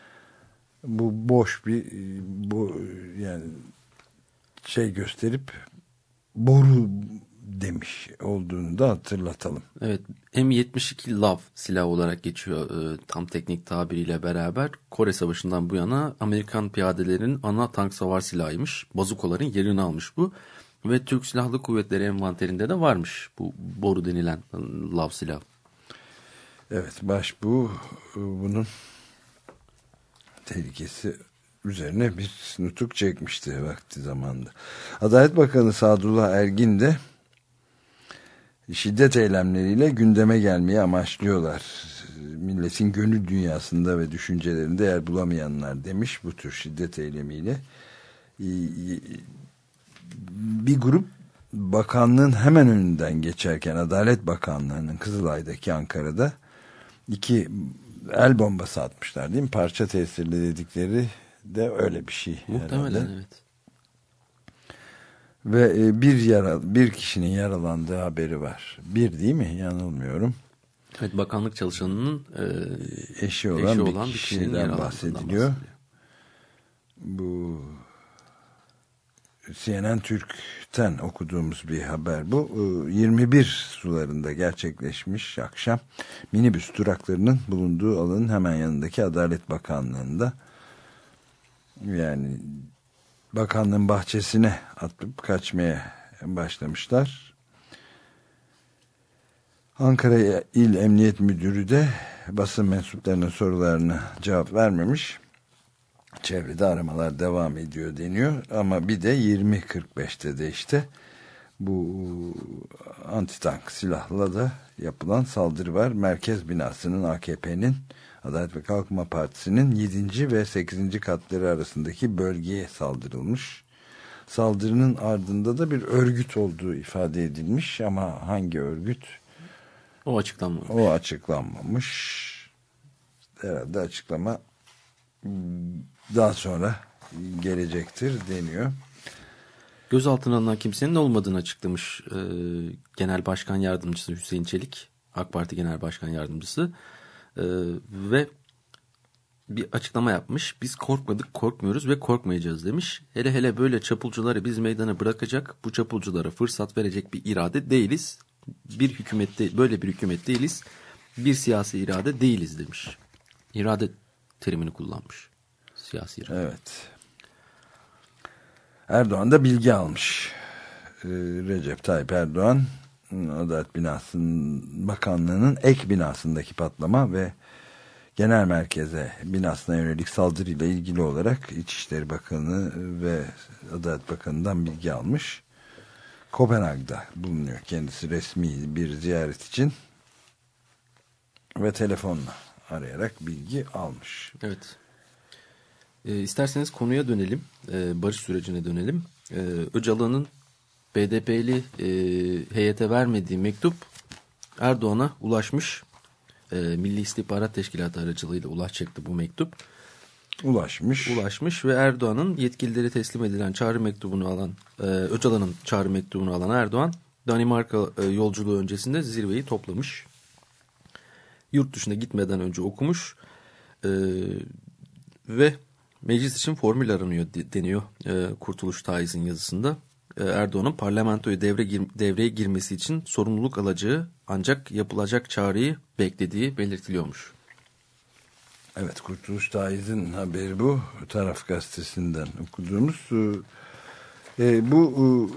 [SPEAKER 2] bu boş bir yani şey gösterip boru demiş olduğunu da hatırlatalım.
[SPEAKER 3] Evet, M72 LAV silahı olarak geçiyor tam teknik tabiriyle beraber. Kore Savaşı'ndan bu yana Amerikan piyadelerinin ana tank savar silahıymış. Bazukoların yerini almış bu. Ve Türk Silahlı Kuvvetleri envanterinde de varmış bu boru denilen LAV silahı.
[SPEAKER 2] Evet, bunun tehlikesi üzerine bir nutuk çekmişti vakti zamanında. Adalet Bakanı Sadullah Ergin de şiddet eylemleriyle gündeme gelmeyi amaçlıyorlar. Milletin gönül dünyasında ve düşüncelerinde yer bulamayanlar demiş bu tür şiddet eylemiyle. Bir grup bakanlığın hemen önünden geçerken, Adalet Bakanlığı'nın Kızılay'daki Ankara'da 2 el bombası atmışlar değil mi? Parça tesirli dedikleri de öyle bir şey.
[SPEAKER 3] Muhtemelen herhalde. Evet.
[SPEAKER 2] Ve bir kişinin yaralandığı haberi var. Bir değil mi? Yanılmıyorum.
[SPEAKER 3] Evet, bakanlık çalışanının
[SPEAKER 2] eşi olan bir kişiden bahsediliyor. Bu CNN Türk'ten okuduğumuz bir haber bu. 21 sularında gerçekleşmiş akşam. Minibüs duraklarının bulunduğu alanın hemen yanındaki Adalet Bakanlığı'nda, yani bakanlığın bahçesine atıp kaçmaya başlamışlar. Ankara İl Emniyet Müdürü de basın mensuplarının sorularına cevap vermemiş. Çevrede aramalar devam ediyor deniyor. Ama bir de 20.45'te de işte bu antitank silahla da yapılan saldırı var. Merkez binasının, AKP'nin, Adalet ve Kalkınma Partisi'nin 7. ve 8. katları arasındaki bölgeye saldırılmış. Saldırının ardında da bir örgüt olduğu ifade edilmiş ama hangi örgüt?
[SPEAKER 3] O açıklanmamış.
[SPEAKER 2] O açıklanmamış. Herhalde açıklama daha sonra gelecektir deniyor.
[SPEAKER 3] Gözaltına alınan kimsenin olmadığını açıklamış Genel Başkan Yardımcısı Hüseyin Çelik, AK Parti Genel Başkan Yardımcısı, ve bir açıklama yapmış. Biz korkmadık, korkmuyoruz ve korkmayacağız demiş. Hele hele böyle çapulcuları biz meydana bırakacak, bu çapulculara fırsat verecek bir irade değiliz. Böyle bir hükümet değiliz. Bir siyasi irade değiliz demiş. İrade terimini kullanmış. Siyasi irade.
[SPEAKER 2] Evet. Erdoğan da bilgi almış. Recep Tayyip Erdoğan, Adalet Bakanlığı'nın ek binasındaki patlama ve genel merkeze binasına yönelik saldırıyla ilgili olarak İçişleri Bakanı ve Adalet Bakanı'ndan bilgi almış. Kopenhag'da bulunuyor kendisi resmi bir ziyaret için ve telefonla arayarak bilgi almış.
[SPEAKER 3] Evet. İsterseniz konuya dönelim. Barış sürecine dönelim. Öcalan'ın BDP'li heyete vermediği mektup Erdoğan'a ulaşmış. Milli İstihbarat Teşkilatı aracılığıyla ulaşacaktı bu mektup. Ulaşmış ve Erdoğan'ın yetkilileri teslim edilen çağrı mektubunu alan, Öcalan'ın çağrı mektubunu alan Erdoğan, Danimarka yolculuğu öncesinde zirveyi toplamış. yurt dışına gitmeden önce okumuş ve meclis için formül aranıyor deniyor Kurtuluş Taiz'in yazısında. Erdoğan'ın parlamentoya devreye girmesi için sorumluluk alacağı ancak yapılacak çağrıyı beklediği belirtiliyormuş.
[SPEAKER 2] Evet, Kurtuluş Taiz'in haberi bu. Taraf gazetesinden okuduğumuz. Bu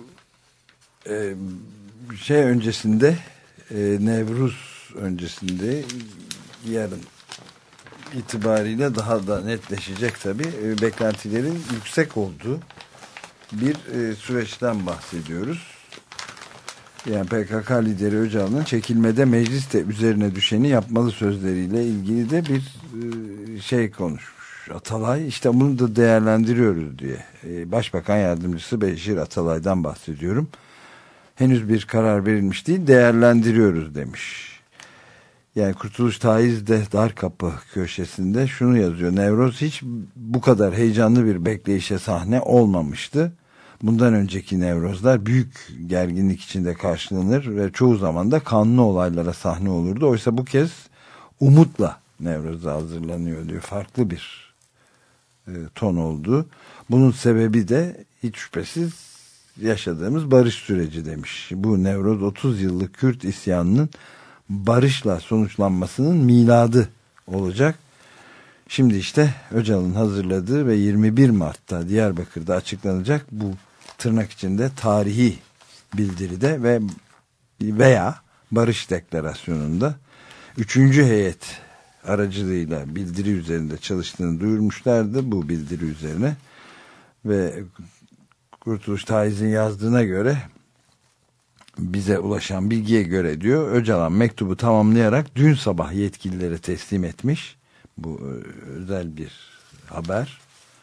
[SPEAKER 2] şey öncesinde, Nevruz öncesinde, yarın itibariyle daha da netleşecek tabii. Beklentilerin yüksek olduğu bir süreçten bahsediyoruz. Yani PKK lideri Öcalan'ın çekilmede meclis de üzerine düşeni yapmalı sözleriyle ilgili de bir şey konuşmuş. Atalay, işte bunu da değerlendiriyoruz diye. Başbakan Yardımcısı Beşir Atalay'dan bahsediyorum. Henüz bir karar verilmiş değil, değerlendiriyoruz demiş. Yani Kurtuluş Taiz de Dar Kapı köşesinde şunu yazıyor: Nevroz hiç bu kadar heyecanlı bir bekleyişe sahne olmamıştı. Bundan önceki Nevrozlar büyük gerginlik içinde karşılanır ve çoğu zaman da kanlı olaylara sahne olurdu. Oysa bu kez umutla Nevroz'a hazırlanıyor diyor. Farklı bir ton oldu. Bunun sebebi de hiç şüphesiz yaşadığımız barış süreci demiş. Bu Nevroz 30 yıllık Kürt isyanının barışla sonuçlanmasının miladı olacak. Şimdi işte Öcalan'ın hazırladığı ve 21 Mart'ta Diyarbakır'da açıklanacak bu tırnak içinde tarihi bildiride veya barış deklarasyonunda 3. heyet aracılığıyla bildiri üzerinde çalıştığını duyurmuşlardı, bu bildiri üzerine. Ve Kurtuluş Taiz'in yazdığına göre, bize ulaşan bilgiye göre diyor, Öcalan mektubu tamamlayarak dün sabah yetkililere teslim etmiş. Bu özel bir haber.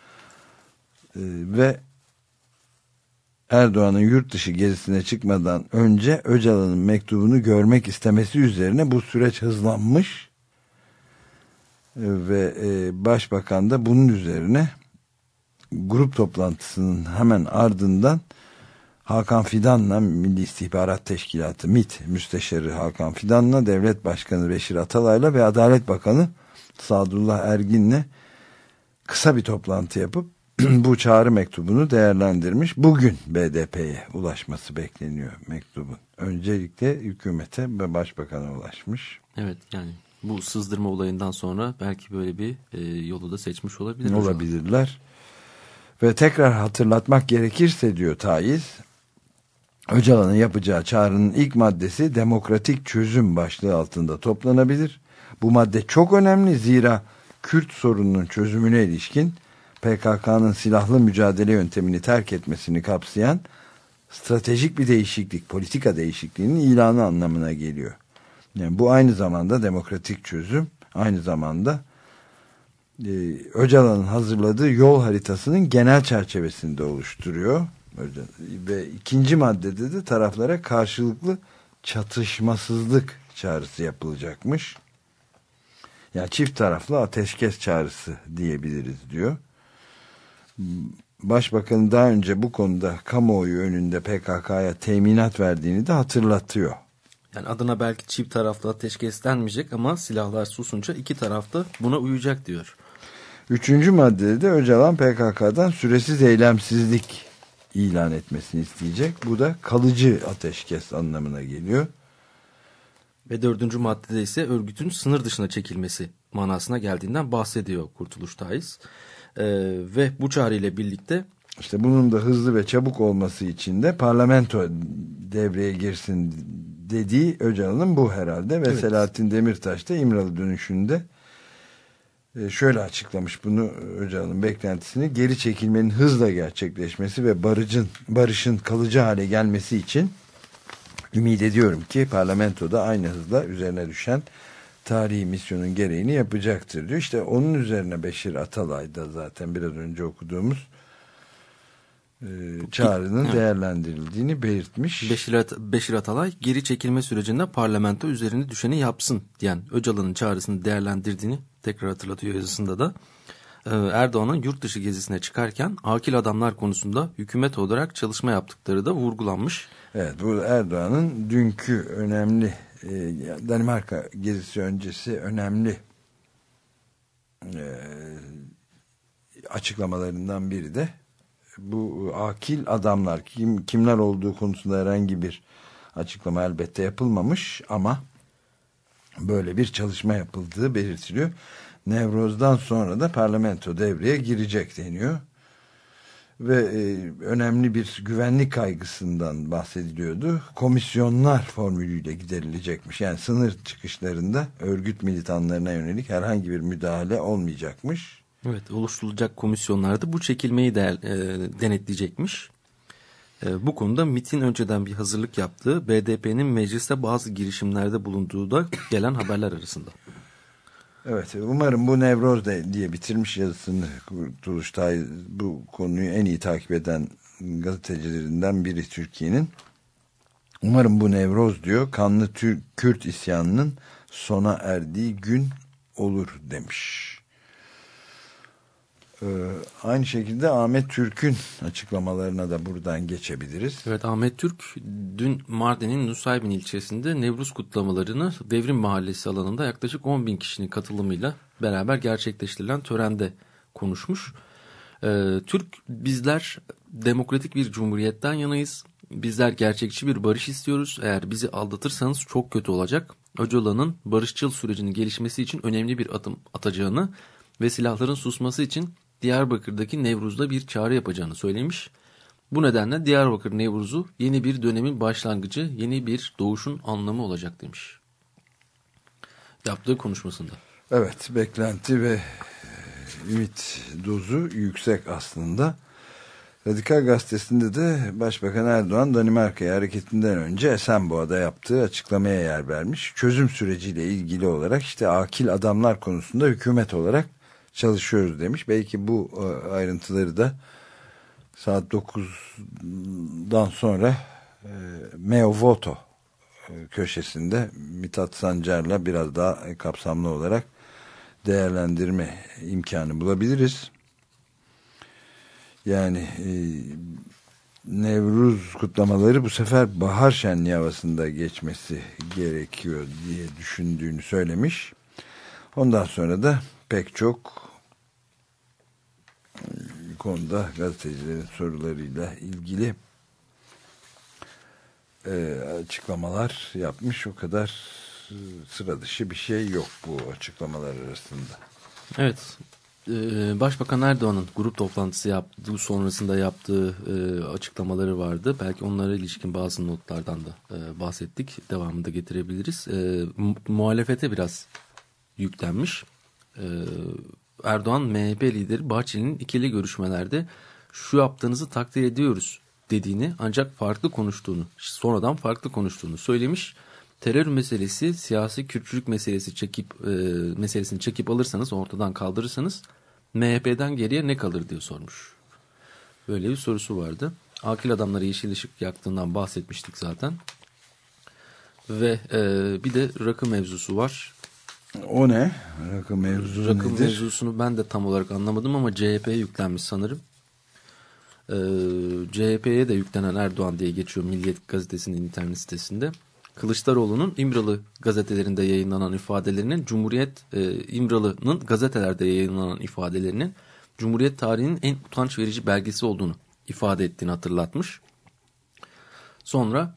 [SPEAKER 2] Ve Erdoğan'ın yurt dışı gezisine çıkmadan önce Öcalan'ın mektubunu görmek istemesi üzerine bu süreç hızlanmış. Ve Başbakan da bunun üzerine grup toplantısının hemen ardından Hakan Fidan'la, Milli İstihbarat Teşkilatı MİT Müsteşarı Hakan Fidan'la, Devlet Başkanı Beşir Atalay'la ve Adalet Bakanı Sadullah Ergin'le kısa bir toplantı yapıp bu çağrı mektubunu değerlendirmiş. Bugün BDP'ye ulaşması bekleniyor mektubun. Öncelikle hükümete ve başbakana ulaşmış.
[SPEAKER 3] Evet, yani bu sızdırma olayından sonra belki böyle bir yolu da seçmiş
[SPEAKER 2] olabilirler. Ve tekrar hatırlatmak gerekirse diyor Taiz, Öcalan'ın yapacağı çağrının ilk maddesi demokratik çözüm başlığı altında toplanabilir. Bu madde çok önemli, zira Kürt sorununun çözümüne ilişkin PKK'nın silahlı mücadele yöntemini terk etmesini kapsayan stratejik bir değişiklik, politika değişikliğinin ilanı anlamına geliyor. Yani bu aynı zamanda demokratik çözüm, aynı zamanda Öcalan'ın hazırladığı yol haritasının genel çerçevesinde oluşturuyor. Ve ikinci maddede de taraflara karşılıklı çatışmasızlık çağrısı yapılacakmış. Yani çift taraflı ateşkes çağrısı diyebiliriz diyor. Başbakanın daha önce bu konuda kamuoyu önünde PKK'ya teminat verdiğini de hatırlatıyor.
[SPEAKER 3] Yani adına belki çift taraflı ateşkes denmeyecek ama silahlar susunca iki taraf da buna uyacak diyor.
[SPEAKER 2] Üçüncü maddede de Öcalan PKK'dan süresiz eylemsizlik ilan etmesini isteyecek. Bu da kalıcı ateşkes anlamına geliyor.
[SPEAKER 3] Ve dördüncü maddede ise örgütün sınır dışına çekilmesi manasına geldiğinden bahsediyor Kurtuluş Taiz. Ve bu çağrıyla birlikte
[SPEAKER 2] işte bunun da hızlı ve çabuk olması için de parlamento devreye girsin dediği Öcalan'ın bu herhalde. Ve evet. Selahattin Demirtaş da İmralı dönüşünde şöyle açıklamış bunu, Öcalan'ın beklentisini: geri çekilmenin hızla gerçekleşmesi ve barışın kalıcı hale gelmesi için ümit ediyorum ki parlamentoda aynı hızla üzerine düşen tarihi misyonun gereğini yapacaktır diyor. İşte onun üzerine Beşir Atalay da zaten biraz önce okuduğumuz çağrının değerlendirildiğini belirtmiş.
[SPEAKER 3] Beşir Atalay geri çekilme sürecinde parlamento üzerine düşeni yapsın diyen Öcalan'ın çağrısını değerlendirdiğini tekrar hatırlatıyor yazısında da. Erdoğan'ın yurt dışı gezisine çıkarken akil adamlar konusunda hükümet olarak çalışma yaptıkları da vurgulanmış.
[SPEAKER 2] Evet, bu Erdoğan'ın dünkü önemli Danimarka gezisi öncesi önemli açıklamalarından biri de bu akil adamlar kimler olduğu konusunda herhangi bir açıklama elbette yapılmamış ama böyle bir çalışma yapıldığı belirtiliyor. Nevroz'dan sonra da parlamento devreye girecek deniyor. Ve önemli bir güvenlik kaygısından bahsediliyordu. Komisyonlar formülüyle giderilecekmiş. Yani sınır çıkışlarında örgüt militanlarına yönelik herhangi bir müdahale olmayacakmış.
[SPEAKER 3] Evet, oluşturulacak komisyonlarda bu çekilmeyi denetleyecekmiş. Bu konuda MİT'in önceden bir hazırlık yaptığı, BDP'nin mecliste bazı girişimlerde bulunduğu da gelen haberler arasında.
[SPEAKER 2] Evet, umarım bu Nevroz diye bitirmiş yazısını Kurtuluş Tay, bu konuyu en iyi takip eden gazetecilerinden biri Türkiye'nin. Umarım bu Nevroz diyor, kanlı Kürt isyanının sona erdiği gün olur demiş. Aynı şekilde Ahmet Türk'ün açıklamalarına da buradan geçebiliriz.
[SPEAKER 3] Evet, Ahmet Türk dün Mardin'in Nusaybin ilçesinde Nevruz kutlamalarını Devrim Mahallesi alanında yaklaşık 10.000 kişinin katılımıyla beraber gerçekleştirilen törende konuşmuş. Türk, bizler demokratik bir cumhuriyetten yanayız. Bizler gerçekçi bir barış istiyoruz. Eğer bizi aldatırsanız çok kötü olacak. Öcalan'ın barışçıl sürecinin gelişmesi için önemli bir adım atacağını ve silahların susması için Diyarbakır'daki Nevruz'da bir çağrı yapacağını söylemiş. Bu nedenle Diyarbakır Nevruz'u yeni bir dönemin başlangıcı, yeni bir doğuşun anlamı olacak demiş. Yaptığı konuşmasında.
[SPEAKER 2] Evet, beklenti ve ümit dozu yüksek aslında. Radikal Gazetesi'nde de Başbakan Erdoğan Danimarka'ya hareketinden önce Esenboğa'da yaptığı açıklamaya yer vermiş. Çözüm süreciyle ilgili olarak işte akil adamlar konusunda hükümet olarak çalışıyoruz demiş. Belki bu ayrıntıları da saat 9'dan sonra Meo Voto köşesinde Mithat Sancar'la biraz daha kapsamlı olarak değerlendirme imkanı bulabiliriz. Yani Nevruz kutlamaları bu sefer bahar şenliği havasında geçmesi gerekiyor diye düşündüğünü söylemiş. Ondan sonra da pek çok konuda gazetecilerin sorularıyla ilgili açıklamalar yapmış. O kadar sıra dışı bir şey yok bu açıklamalar arasında.
[SPEAKER 3] Evet. Başbakan Erdoğan'ın grup toplantısı yaptığı sonrasında yaptığı açıklamaları vardı. Belki onlara ilişkin bazı notlardan da bahsettik. Devamında getirebiliriz. Muhalefete biraz yüklenmiş. Erdoğan, MHP lideri Bahçeli'nin ikili görüşmelerde şu yaptığınızı takdir ediyoruz dediğini, ancak sonradan farklı konuştuğunu söylemiş. Terör meselesi, siyasi Kürtçülük meselesini çekip alırsanız, ortadan kaldırırsanız MHP'den geriye ne kalır diye sormuş. Böyle bir sorusu vardı. Akil adamlara yeşil ışık yaktığından bahsetmiştik zaten. Ve bir de rakı mevzusu var.
[SPEAKER 2] O ne? Rakı mevzusu
[SPEAKER 3] Rakı
[SPEAKER 2] nedir?
[SPEAKER 3] mevzusunu ben de tam olarak anlamadım ama CHP'ye yüklenmiş sanırım. CHP'ye de yüklenen Erdoğan diye geçiyor Milliyet Gazetesi'nin internet sitesinde. Kılıçdaroğlu'nun İmralı gazetelerinde yayınlanan ifadelerinin İmralı'nın gazetelerde yayınlanan ifadelerinin Cumhuriyet tarihinin en utanç verici belgesi olduğunu ifade ettiğini hatırlatmış. Sonra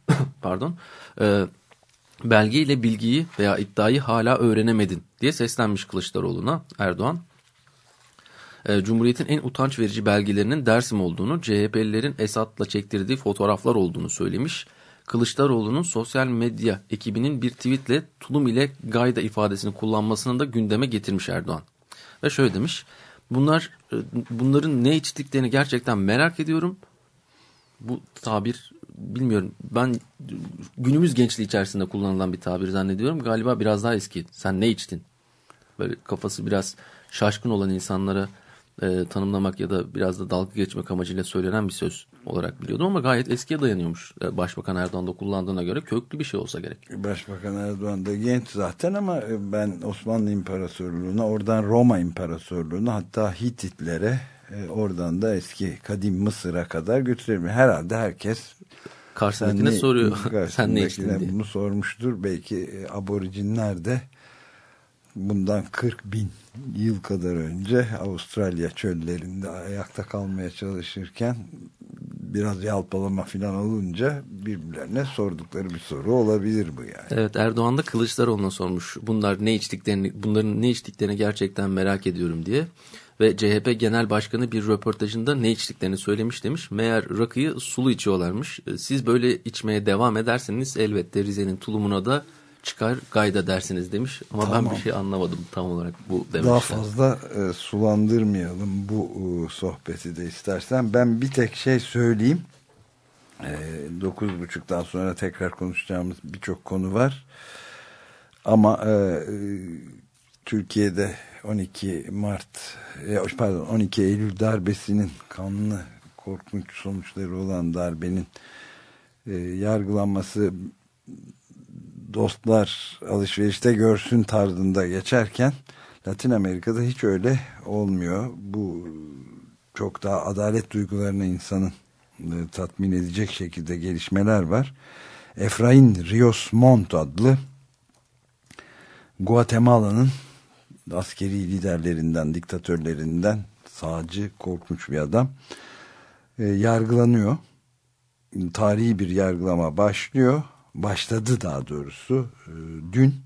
[SPEAKER 3] belgeyle bilgiyi veya iddiayı hala öğrenemedin diye seslenmiş Kılıçdaroğlu'na Erdoğan. Cumhuriyet'in en utanç verici belgelerinin Dersim olduğunu, CHP'lilerin Esad'la çektirdiği fotoğraflar olduğunu söylemiş. Kılıçdaroğlu'nun sosyal medya ekibinin bir tweetle tulum ile gayda ifadesini kullanmasını da gündeme getirmiş Erdoğan. Ve şöyle demiş: bunların ne içtiklerini gerçekten merak ediyorum. Bu tabir, bilmiyorum, ben günümüz gençliği içerisinde kullanılan bir tabir zannediyorum. Galiba biraz daha eski. Sen ne içtin? Böyle kafası biraz şaşkın olan insanlara tanımlamak ya da biraz da dalga geçmek amacıyla söylenen bir söz olarak biliyordum ama gayet eskiye dayanıyormuş. Başbakan Erdoğan da kullandığına göre köklü bir şey olsa gerek.
[SPEAKER 2] Başbakan Erdoğan da genç zaten ama ben Osmanlı İmparatorluğu'na, oradan Roma İmparatorluğu'na, hatta Hititlere, oradan da eski kadim Mısır'a kadar götürelim. Herhalde herkes
[SPEAKER 3] Karşısındakine soruyor. Sen ne içtin diye.
[SPEAKER 2] Bunu sormuştur. Belki aborijinler de bundan 40.000 yıl kadar önce Avustralya çöllerinde ayakta kalmaya çalışırken biraz yalpalama falan olunca birbirlerine sordukları bir soru olabilir bu yani.
[SPEAKER 3] Evet, Erdoğan da Kılıçdaroğlu'na sormuş. Bunların ne içtiklerini gerçekten merak ediyorum diye. Ve CHP Genel Başkanı bir röportajında ne içtiklerini söylemiş demiş. Meğer rakıyı sulu içiyorlarmış. Siz böyle içmeye devam ederseniz elbette Rize'nin tulumuna da çıkar gayda dersiniz demiş. Ama tamam, ben bir şey anlamadım tam olarak bu demek.
[SPEAKER 2] Daha fazla sulandırmayalım bu sohbeti de istersen. Ben bir tek şey söyleyeyim. 9.30'dan sonra tekrar konuşacağımız birçok konu var. Ama Türkiye'de 12 Eylül darbesinin kanlı, korkunç sonuçları olan darbenin yargılanması dostlar alışverişte görsün tarzında geçerken Latin Amerika'da hiç öyle olmuyor. Bu çok daha adalet duygularını insanın tatmin edecek şekilde gelişmeler var. Efraín Ríos Montt adlı Guatemala'nın askeri liderlerinden, diktatörlerinden sağcı, korkunç bir adam yargılanıyor. Tarihi bir yargılama başlıyor. Başladı daha doğrusu dün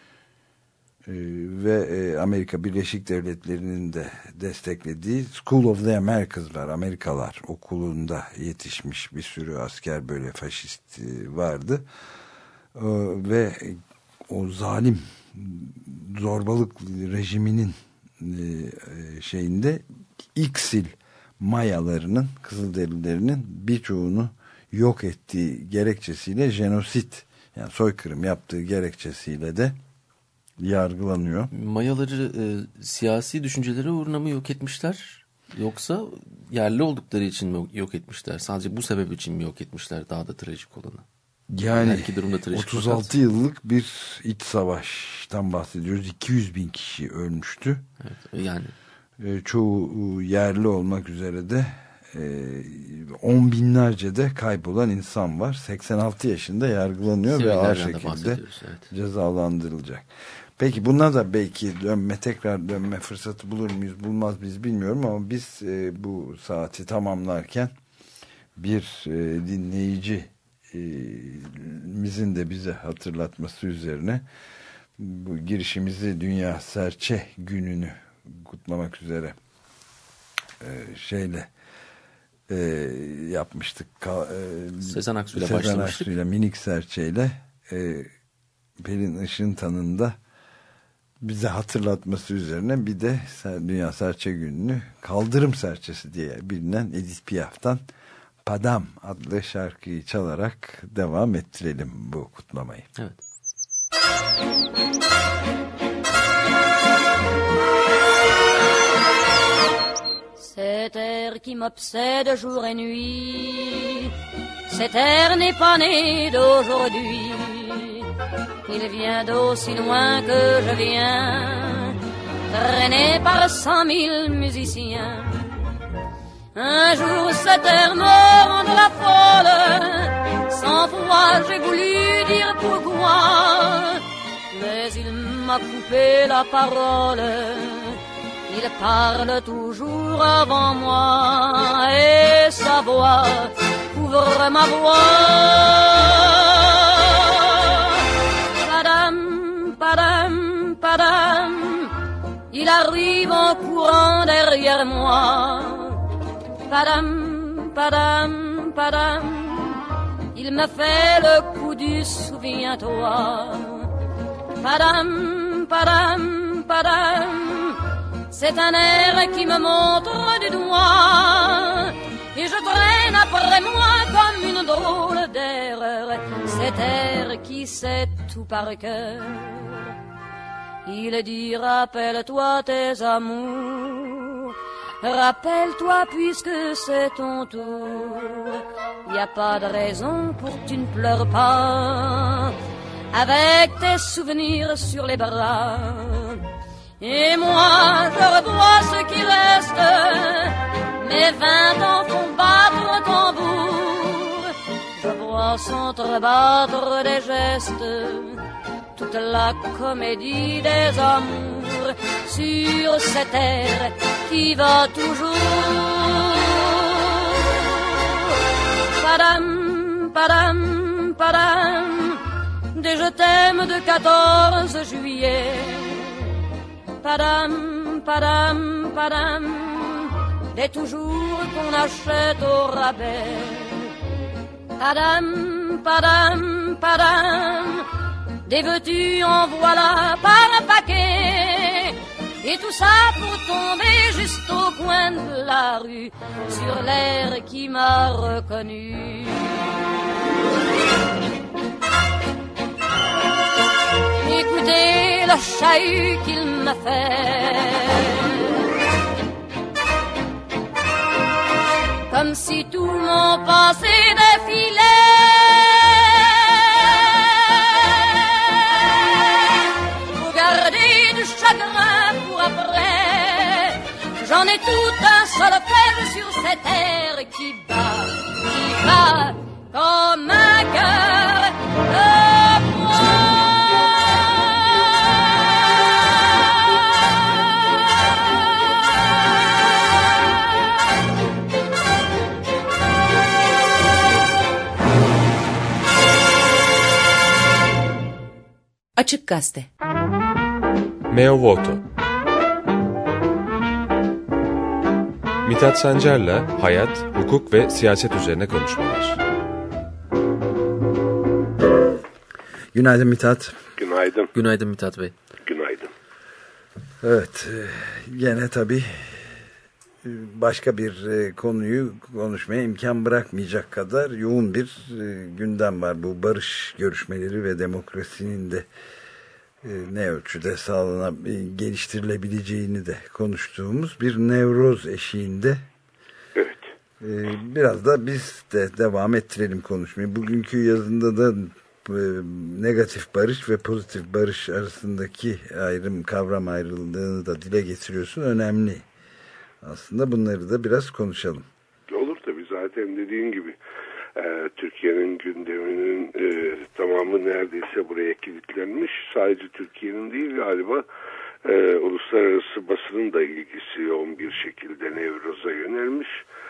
[SPEAKER 2] ve Amerika Birleşik Devletleri'nin de desteklediği School of the Americas var. Amerikalar okulunda yetişmiş bir sürü asker, böyle faşist vardı. Ve o zalim zorbalık rejiminin şeyinde İksil Mayalarının, Kızılderililerinin birçoğunu yok ettiği gerekçesiyle jenosit, yani soykırım yaptığı gerekçesiyle de yargılanıyor.
[SPEAKER 3] Mayaları siyasi düşünceleri uğruna mı yok etmişler, yoksa yerli oldukları için mi yok etmişler? Sadece bu sebep için mi yok etmişler, daha da trajik olanı?
[SPEAKER 2] Yani 36 yıllık bir iç savaştan bahsediyoruz. 200.000 kişi ölmüştü.
[SPEAKER 3] Evet, yani
[SPEAKER 2] çoğu yerli olmak üzere de 10 binlerce de kaybolan insan var. 86 yaşında yargılanıyor ve ağır şekilde cezalandırılacak. Peki buna da belki tekrar dönme fırsatı bulur muyuz, bulmaz mıyız bilmiyorum ama biz bu saati tamamlarken bir dinleyicimizin de bize hatırlatması üzerine bu girişimizi Dünya Serçe Günü'nü kutlamak üzere yapmıştık.
[SPEAKER 3] Sezen Aksu'yla başlamıştık.
[SPEAKER 2] Minik Serçe'yle Pelin Işıntan'ın da bize hatırlatması üzerine bir de Dünya Serçe Günü'nü Kaldırım Serçesi diye bilinen Edith Piaf'tan Padam adlı şarkıyı çalarak devam ettirelim bu kutlamayı.
[SPEAKER 3] Evet.
[SPEAKER 5] Cet air qui m'obsède jour et nuit, cet air n'est pas né d'aujourd'hui. Il vient d'aussi loin que je viens, traîné par 100 000 musiciens. Un jour cet air me rend la folle, 100 fois j'ai voulu dire pourquoi, mais il m'a coupé la parole. Il parle toujours avant moi et sa voix couvre ma voix. Padam, padam, padam, il arrive en courant derrière moi. Padam, padam, padam, il me fait le coup du souviens-toi. Padam, padam, padam, c'est un air qui me montre du doigt et je traîne après moi comme une drôle d'erreur cet air qui sait tout par cœur. Il dit rappelle-toi tes amours, rappelle-toi puisque c'est ton tour. Y a pas de raison pour que tu ne pleures pas avec tes souvenirs sur les bras. Et moi, je revois ce qui reste, mes 20 ans font battre tambour. Je vois vois s'entrebattre des gestes, toute la comédie des amours sur cette terre qui va toujours. Padam, padam, padam, des je t'aime de 14 juillet. Padam, padam, padam, des toujours qu'on achète au rabais. Padam, padam, padam, des veux-tu en voilà par un paquet. Et tout ça pour tomber juste au coin de la rue, sur l'air qui m'a reconnu. Écoutez le chahut qu'il m'a fait, comme si tout mon passé défilait. Faut garder du chagrin pour après, j'en ai tout un solfège sur cette terre qui bat comme un cœur de bois.
[SPEAKER 6] Açık Gazete.
[SPEAKER 7] Meo Voto. Mithat Sancar'la hayat, hukuk ve siyaset üzerine konuşmalar.
[SPEAKER 2] Günaydın Mithat.
[SPEAKER 8] Günaydın.
[SPEAKER 3] Günaydın Mithat Bey.
[SPEAKER 8] Günaydın.
[SPEAKER 2] Evet, gene tabii başka bir konuyu konuşmaya imkan bırakmayacak kadar yoğun bir gündem var. Bu barış görüşmeleri ve demokrasinin de ne ölçüde geliştirilebileceğini de konuştuğumuz bir Nevroz eşiğinde.
[SPEAKER 8] Evet.
[SPEAKER 2] Biraz da biz de devam ettirelim konuşmayı. Bugünkü yazında da negatif barış ve pozitif barış arasındaki kavram ayrılığını da dile getiriyorsun. Önemli. Aslında bunları da biraz konuşalım.
[SPEAKER 8] Olur tabii, zaten dediğin gibi Türkiye'nin gündeminin tamamı neredeyse buraya kilitlenmiş. Sadece Türkiye'nin değil galiba uluslararası basının da ilgisi yoğun bir şekilde Nevroz'a yönelmiş.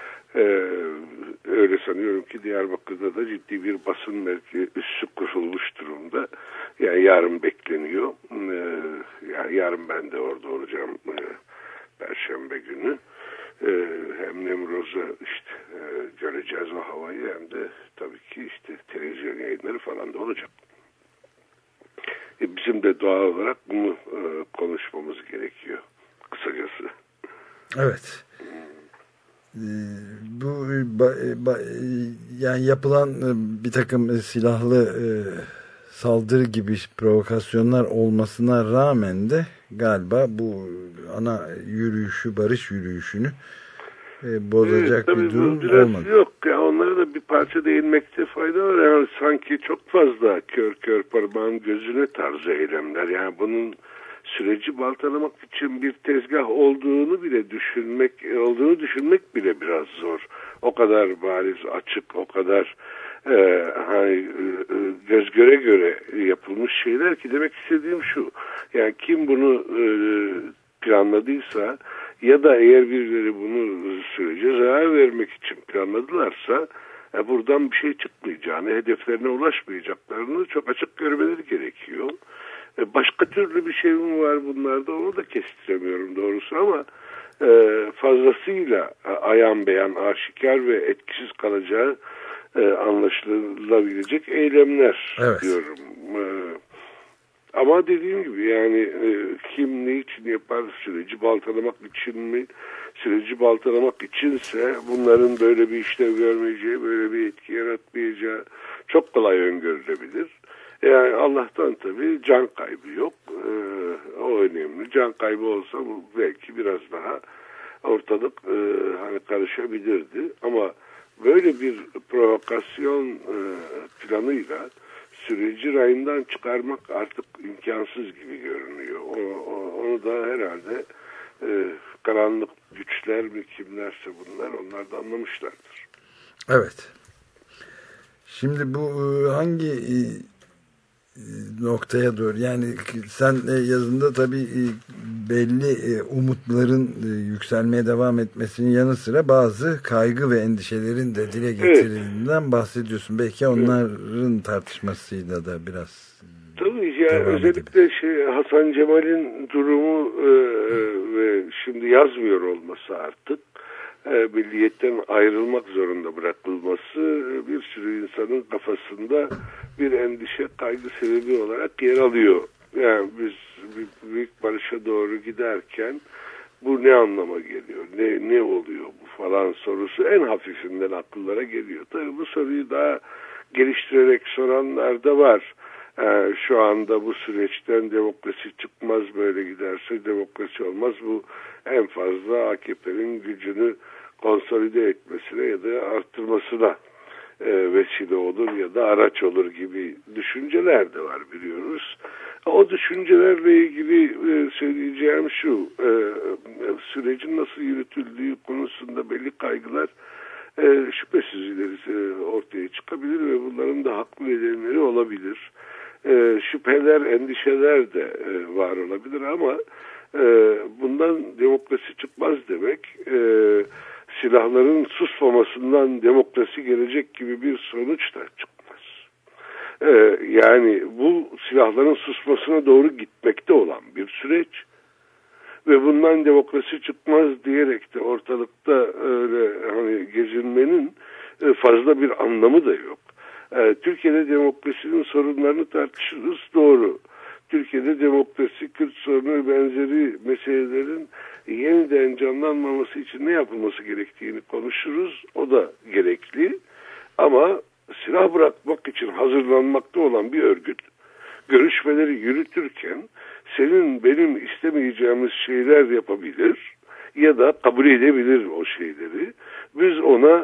[SPEAKER 8] Öyle sanıyorum ki Diyarbakır'da da ciddi bir basın üssü kurulmuş durumda. Yani yarın bekleniyor. Yani yarın ben de orada olacağım. Perşembe günü hem Nemroz'a işte göreceğiz o havayı, hem de tabii ki işte televizyon yayınları falan da olacak. Bizim de doğal olarak bunu konuşmamız gerekiyor kısacası.
[SPEAKER 2] Evet. Bu yani yapılan bir takım silahlı saldırı gibi provokasyonlar olmasına rağmen de galiba bu ana yürüyüşü, barış yürüyüşünü bozacak bir durum olmadı.
[SPEAKER 8] Yok ya, onlara da bir parça değinmekte fayda var. Yani sanki çok fazla kör parmağın gözüne tarzı eylemler. Yani bunun süreci baltalamak için bir tezgah olduğunu düşünmek bile biraz zor. O kadar bariz, açık, o kadar göz göre yapılmış şeyler ki, demek istediğim şu. Yani kim bunu planladıysa ya da eğer birileri bunu sürece zarar vermek için planladılarsa buradan bir şey çıkmayacağını, hedeflerine ulaşmayacaklarını çok açık görmeleri gerekiyor. Başka türlü bir şey mi var bunlarda, onu da kestiremiyorum doğrusu, ama fazlasıyla ayan beyan, aşikar ve etkisiz kalacağı anlaşılabilecek eylemler, evet, diyorum. Ama dediğim gibi yani kim ne için yapar, süreci baltalamak için mi? Süreci baltalamak içinse bunların böyle bir işlev görmeyeceği, böyle bir etki yaratmayacağı çok kolay öngörülebilir. Yani Allah'tan tabii can kaybı yok. O önemli. Can kaybı olsa bu belki biraz daha ortalık karışabilirdi. Ama böyle bir provokasyon planıyla süreci rayından çıkarmak artık imkansız gibi görünüyor. Onu da herhalde karanlık güçler mi, kimlerse bunlar, onlar da anlamışlardır.
[SPEAKER 2] Evet. Şimdi bu hangi noktaya doğru, yani sen yazında tabii belli umutların yükselmeye devam etmesinin yanı sıra bazı kaygı ve endişelerin de dile getirildiğinden bahsediyorsun. Belki onların tartışmasıyla da biraz
[SPEAKER 8] tabii ya, özellikle Hasan Cemal'in durumu ve şimdi yazmıyor olması, artık milliyetten ayrılmak zorunda bırakılması bir sürü insanın kafasında bir endişe, kaygı sebebi olarak yer alıyor. Yani biz büyük barışa doğru giderken bu ne anlama geliyor, ne oluyor bu falan sorusu en hafifinden akıllara geliyor. Tabii bu soruyu daha geliştirerek soranlar da var. Şu anda bu süreçten demokrasi çıkmaz, böyle giderse demokrasi olmaz. Bu en fazla AKP'nin gücünü konsolide etmesine ya da arttırmasına vesile olur ya da araç olur gibi düşünceler de var, biliyoruz. O düşüncelerle ilgili söyleyeceğim şu: sürecin nasıl yürütüldüğü konusunda belli kaygılar şüphesiz ilerisi ortaya çıkabilir ve bunların da haklı nedenleri olabilir. Şüpheler, endişeler de var olabilir ama bundan demokrasi çıkmaz demek, silahların susmamasından demokrasi gelecek gibi bir sonuç da çıkmaz. Yani bu silahların susmasına doğru gitmekte olan bir süreç ve bundan demokrasi çıkmaz diyerek de ortalıkta öyle hani gezinmenin fazla bir anlamı da yok. Türkiye'de demokrasinin sorunlarını tartışırız, doğru. Türkiye'de demokrasi, Kürt sorunu benzeri meselelerin yeniden canlanmaması için ne yapılması gerektiğini konuşuruz. O da gerekli. Ama silah bırakmak için hazırlanmakta olan bir örgüt görüşmeleri yürütürken senin benim istemeyeceğimiz şeyler yapabilir ya da kabul edebilir o şeyleri. Biz ona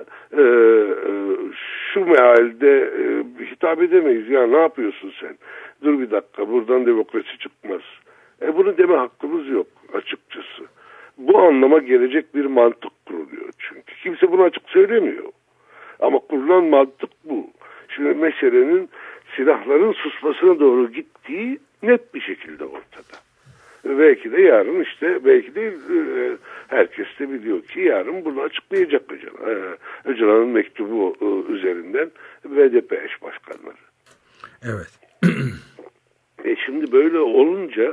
[SPEAKER 8] şu mealde hitap edemeyiz. Ya ne yapıyorsun sen? Dur bir dakika, buradan demokrasi çıkmaz. Bunu deme hakkımız yok açıkçası. Bu anlama gelecek bir mantık kuruluyor çünkü. Kimse bunu açık söylemiyor. Ama kurulan mantık bu. Şimdi meselenin silahların susmasına doğru gittiği net bir şekilde ortada. Belki de yarın belki de herkes de biliyor ki yarın bunu açıklayacak Öcalan. Öcalan'ın mektubu üzerinden BDP eş başkanları.
[SPEAKER 2] Evet.
[SPEAKER 8] Şimdi böyle olunca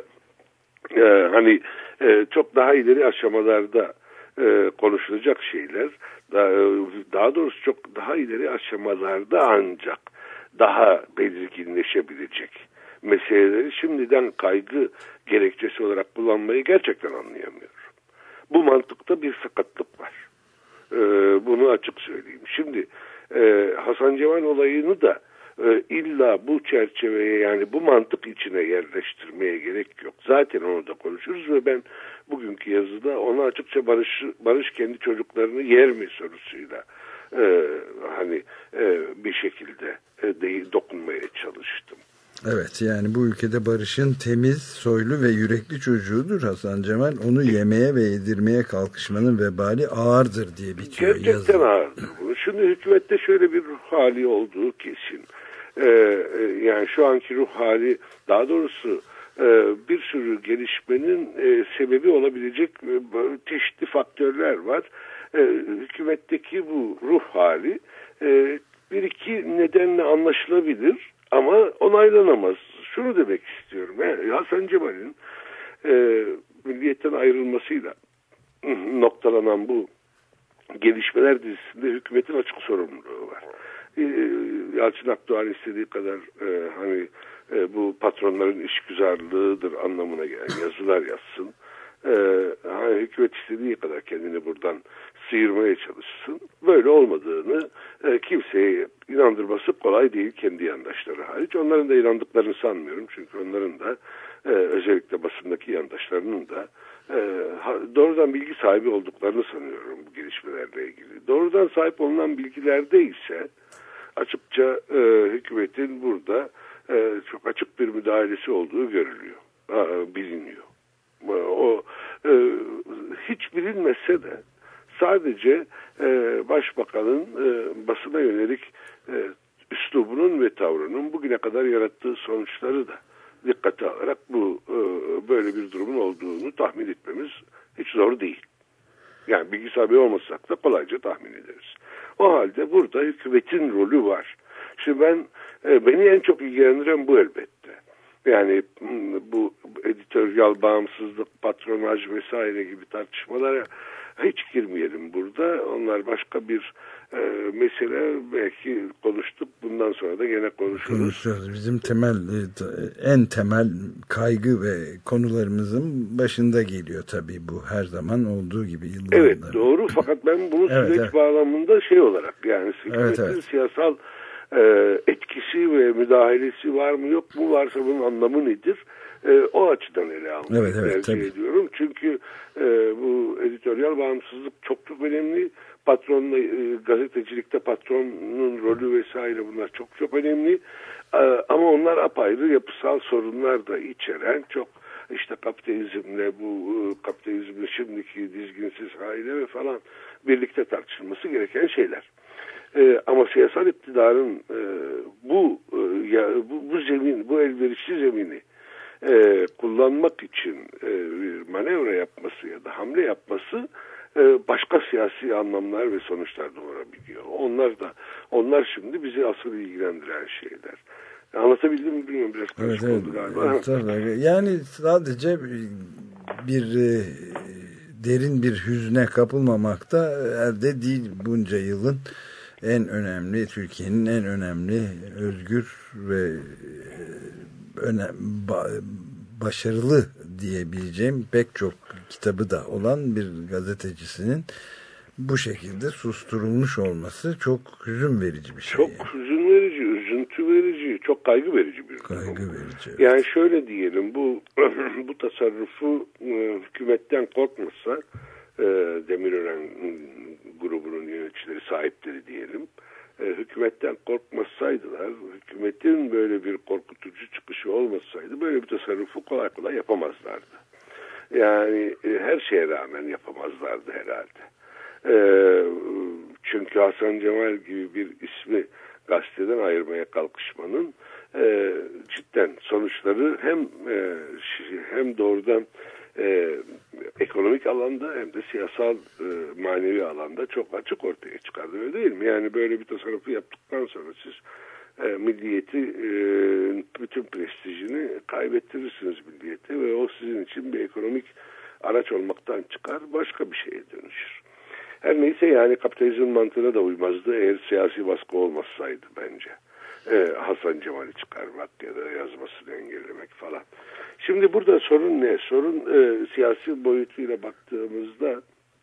[SPEAKER 8] çok daha ileri aşamalarda konuşulacak şeyler, daha doğrusu çok daha ileri aşamalarda ancak daha belirginleşebilecek meseleleri şimdiden kaygı gerekçesi olarak kullanmayı gerçekten anlayamıyorum. Bu mantıkta bir sakatlık var. Bunu açık söyleyeyim. Şimdi Hasan Cemal olayını da illa bu çerçeveye, yani bu mantık içine yerleştirmeye gerek yok. Zaten onu da konuşuruz ve ben bugünkü yazıda ona açıkça Barış kendi çocuklarını yer mi sorusuyla bir şekilde dokunmaya çalıştım.
[SPEAKER 2] Evet, yani bu ülkede Barış'ın temiz, soylu ve yürekli çocuğudur Hasan Cemal. Onu yemeye ve yedirmeye kalkışmanın vebali ağırdır diye bitiyor yazı.
[SPEAKER 8] Gerçekten ağırdır bunu. Şimdi hükümette şöyle bir ruh hali olduğu kesin. Yani şu anki ruh hali, daha doğrusu bir sürü gelişmenin sebebi olabilecek çeşitli faktörler var. Hükümetteki bu ruh hali bir iki nedenle anlaşılabilir ama onaylanamaz. Şunu demek istiyorum. Hasan Cemal'in milliyetten ayrılmasıyla noktalanan bu gelişmeler dizisinde hükümetin açık sorumluluğu var. Yalçın Akdoğan istediği kadar bu patronların işgüzarlığıdır anlamına gelen yazılar yazsın. Hükümet istediği kadar kendini buradan sıyırmaya çalışsın. Böyle olmadığını kimseye inandırması kolay değil, kendi yandaşları hariç. Onların da inandıklarını sanmıyorum. Çünkü onların da özellikle basındaki yandaşlarının da doğrudan bilgi sahibi olduklarını sanıyorum bu gelişmelerle ilgili. Doğrudan sahip olunan bilgilerde ise açıkça hükümetin burada çok açık bir müdahalesi olduğu görülüyor, biliniyor. O hiç bilinmese de sadece başbakanın basına yönelik üslubunun ve tavrının bugüne kadar yarattığı sonuçları da dikkate alarak bu böyle bir durumun olduğunu tahmin etmemiz hiç zor değil. Yani bilgi sahibi olmasak da kolayca tahmin ederiz. O halde burada hükümetin rolü var. Şimdi beni en çok ilgilendiren bu elbette. Yani bu editoryal bağımsızlık, patronaj vesaire gibi tartışmalara hiç girmeyelim burada. Onlar başka bir mesele, belki konuştuk. Bundan sonra da gene konuşuruz.
[SPEAKER 2] Bizim en temel kaygı ve konularımızın başında geliyor tabii bu, her zaman olduğu gibi.
[SPEAKER 8] Evet, doğru, fakat ben bunu süreç bağlamında olarak, yani hükümetin siyasal etkisi ve müdahalesi var mı yok mu, varsa bunun anlamı nedir? O açıdan ele almayı tercih ediyorum. Çünkü bu editoryal bağımsızlık çok çok önemli. Gazetecilikte patronun rolü vesaire, bunlar çok çok önemli. Ama onlar apayrı yapısal sorunlar da içeren, çok işte kapitalizmle, bu kapitalizmin şimdiki dizginsiz haliyle ve falan birlikte tartışılması gereken şeyler. Ama siyasal iktidarın bu zemin, bu elverişli zemini kullanmak için bir manevra yapması ya da hamle yapması başka siyasi anlamlar ve sonuçlar doğurabiliyor. Onlar şimdi bizi asıl ilgilendiren şeyler. Anlatabildim mi bilmiyorum, biraz karışık oldu galiba.
[SPEAKER 2] Yani sadece bir derin bir hüzne kapılmamak da elde değil. Bunca yılın en önemli, Türkiye'nin en önemli özgür ve başarılı diyebileceğim pek çok kitabı da olan bir gazetecisinin bu şekilde susturulmuş olması çok hüzün verici bir şey.
[SPEAKER 8] Çok hüzün verici, üzüntü verici, çok kaygı verici bir durum.
[SPEAKER 2] Kaygı verici. Evet.
[SPEAKER 8] Yani şöyle diyelim, bu tasarrufu hükümetten korkmasa, Demirören grubunun yöneticileri, sahipleri diyelim, hükümetten korkmasaydılar, hükümetin böyle bir korkutucu çıkışı olmasaydı böyle bir tasarrufu kolay kolay yapamazlardı. Yani her şeye rağmen yapamazlardı herhalde. Çünkü Hasan Cemal gibi bir ismi gazeteden ayırmaya kalkışmanın cidden sonuçları hem doğrudan ekonomik alanda hem de siyasal manevi alanda çok açık ortaya çıkardı, öyle değil mi? Yani böyle bir tasarrufu yaptıktan sonra siz milliyeti, bütün prestijini kaybettirirsiniz milliyete ve o sizin için bir ekonomik araç olmaktan çıkar, başka bir şeye dönüşür. Her neyse, yani kapitalizm mantığına da uymazdı eğer siyasi baskı olmasaydı bence. Hasan Cemal'i çıkarmak ya da yazmasını engellemek falan. Şimdi burada sorun ne? Sorun siyasi boyutuyla baktığımızda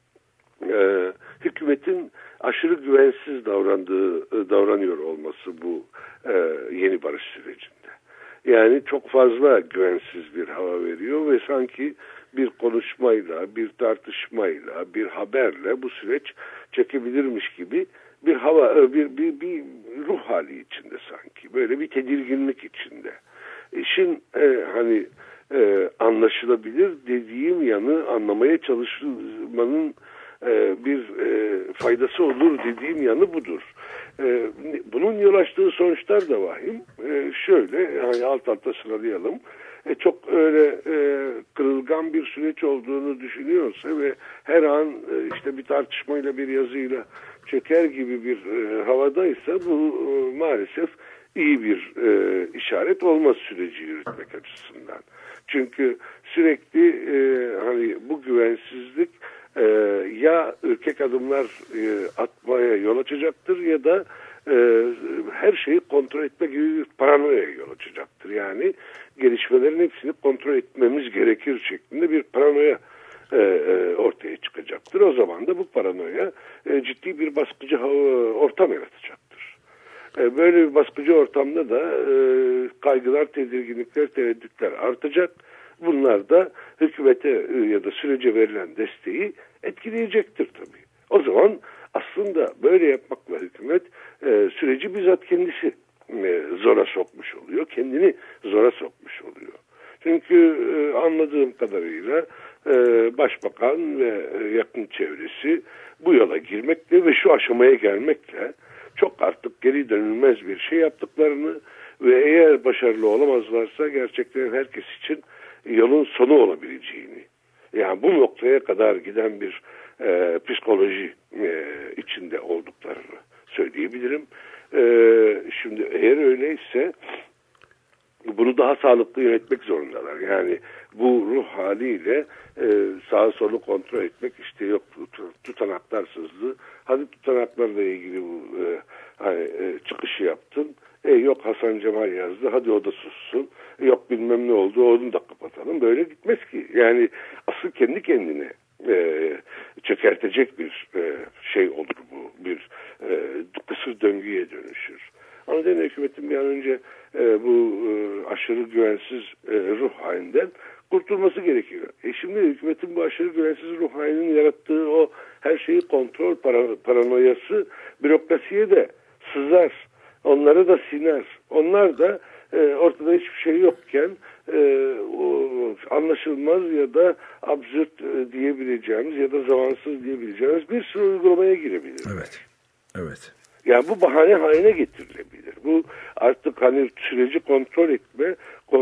[SPEAKER 8] hükümetin aşırı güvensiz davranıyor olması bu yeni barış sürecinde. Yani çok fazla güvensiz bir hava veriyor ve sanki bir konuşmayla, bir tartışmayla, bir haberle bu süreç çekebilirmiş gibi bir hava, bir ruh hali içinde sanki. Böyle bir tedirginlik içinde. İşin anlaşılabilir dediğim yanı, anlamaya çalışmanın bir faydası olur dediğim yanı budur. Bunun yol açtığı sonuçlar da vahim. Şöyle, alt alta sıralayalım. Çok öyle kırılgan bir süreç olduğunu düşünüyorsa ve her an işte bir tartışmayla, bir yazıyla çöker gibi bir havadaysa, bu maalesef iyi bir işaret olmaz süreci yürütmek açısından. Çünkü sürekli bu güvensizlik ya ürkek adımlar atmaya yol açacaktır ya da her şeyi kontrol etme gibi bir paranoya yol açacaktır. Yani gelişmelerin hepsini kontrol etmemiz gerekir şeklinde bir paranoya ortaya çıkacaktır. O zaman da bu paranoya ciddi bir baskıcı ortam yaratacaktır. Böyle bir baskıcı ortamda da kaygılar, tedirginlikler, tereddütler artacak. Bunlar da hükümete ya da sürece verilen desteği etkileyecektir tabii. O zaman aslında böyle yapmakla hükümet süreci bizzat kendisi zora sokmuş oluyor. Kendini zora sokmuş oluyor. Çünkü anladığım kadarıyla başbakan ve yakın çevresi bu yola girmekle ve şu aşamaya gelmekle çok artık geri dönülmez bir şey yaptıklarını ve eğer başarılı olamazlarsa gerçekten herkes için yolun sonu olabileceğini, yani bu noktaya kadar giden bir psikoloji içinde olduklarını söyleyebilirim. Şimdi eğer öyleyse bunu daha sağlıklı yönetmek zorundalar. Yani bu ruh haliyle sağa solu kontrol etmek, işte yok tutanaklar sızdı. Hadi tutanaklarla ilgili bu çıkışı yaptın. Yok Hasan Cemal yazdı. Hadi o da sussun. Yok bilmem ne oldu. Onu da kapatalım. Böyle gitmez ki. Yani asıl kendi kendine çökertecek bir şey olur bu. Bir kısır döngüye dönüşür. O nedenle hükümetin bir an önce bu aşırı güvensiz ruh halinden kurtulması gerekiyor. Şimdi hükümetin bu aşırı güvensiz ruh halinin yarattığı o her şeyi kontrol paranoyası bürokrasiye de sızar. Onları da siner. Onlar da ortada hiçbir şey yokken anlaşılmaz ya da absürt diyebileceğimiz ya da zamansız diyebileceğimiz bir sürü uygulamaya girebilir.
[SPEAKER 2] Evet. Evet.
[SPEAKER 8] Yani bu bahane haline getirilebilir. Bu artık hani süreci kontrol etme,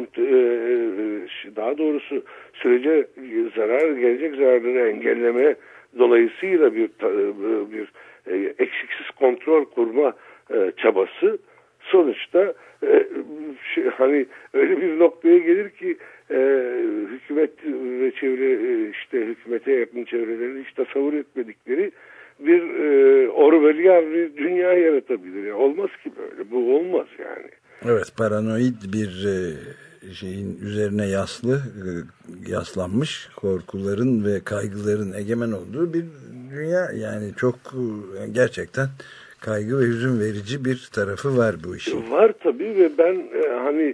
[SPEAKER 8] daha doğrusu sürece gelecek zararları engelleme dolayısıyla bir eksiksiz kontrol kurma çabası sonuçta hani öyle bir noktaya gelir ki hükümet ve çevre, işte hükümete yakın çevrelerin hiç tasavvur etmedikleri bir Orwellian bir dünya yaratabilir. Yani olmaz ki böyle. Bu olmaz yani.
[SPEAKER 2] Evet, paranoid bir şeyin üzerine yaslanmış korkuların ve kaygıların egemen olduğu bir dünya. Yani çok gerçekten kaygı ve hüzün verici bir tarafı var bu işin.
[SPEAKER 8] Var tabii ve ben hani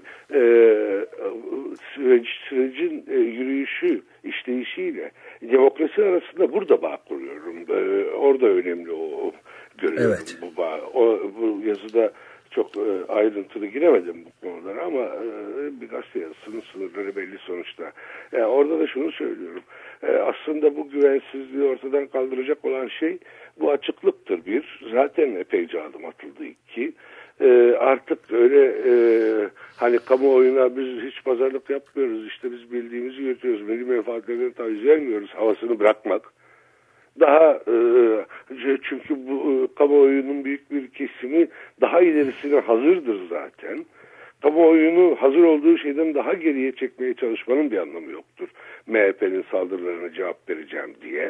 [SPEAKER 8] sürecin yürüyüşü, işleyişiyle demokrasi arasında burada bağ kuruyorum. Orada önemli o görüyorum.
[SPEAKER 2] Evet.
[SPEAKER 8] Bu bağ. Bu yazıda çok ayrıntılı giremedim bu konulara ama bir gazete yazısının sınırları belli sonuçta. Orada da şunu söylüyorum. Aslında bu güvensizliği ortadan kaldıracak olan şey bu açıklıktır bir. Zaten epeyce adım atıldı iki. Artık öyle hani kamuoyuna biz hiç pazarlık yapmıyoruz, işte biz bildiğimizi yürütüyoruz, milli menfaatlerine taviz vermiyoruz havasını bırakmak. Daha çünkü bu kamuoyunun büyük bir kesimi daha ilerisine hazırdır zaten. Kamuoyunu hazır olduğu şeyden daha geriye çekmeye çalışmanın bir anlamı yoktur. MHP'nin saldırılarına cevap vereceğim diye.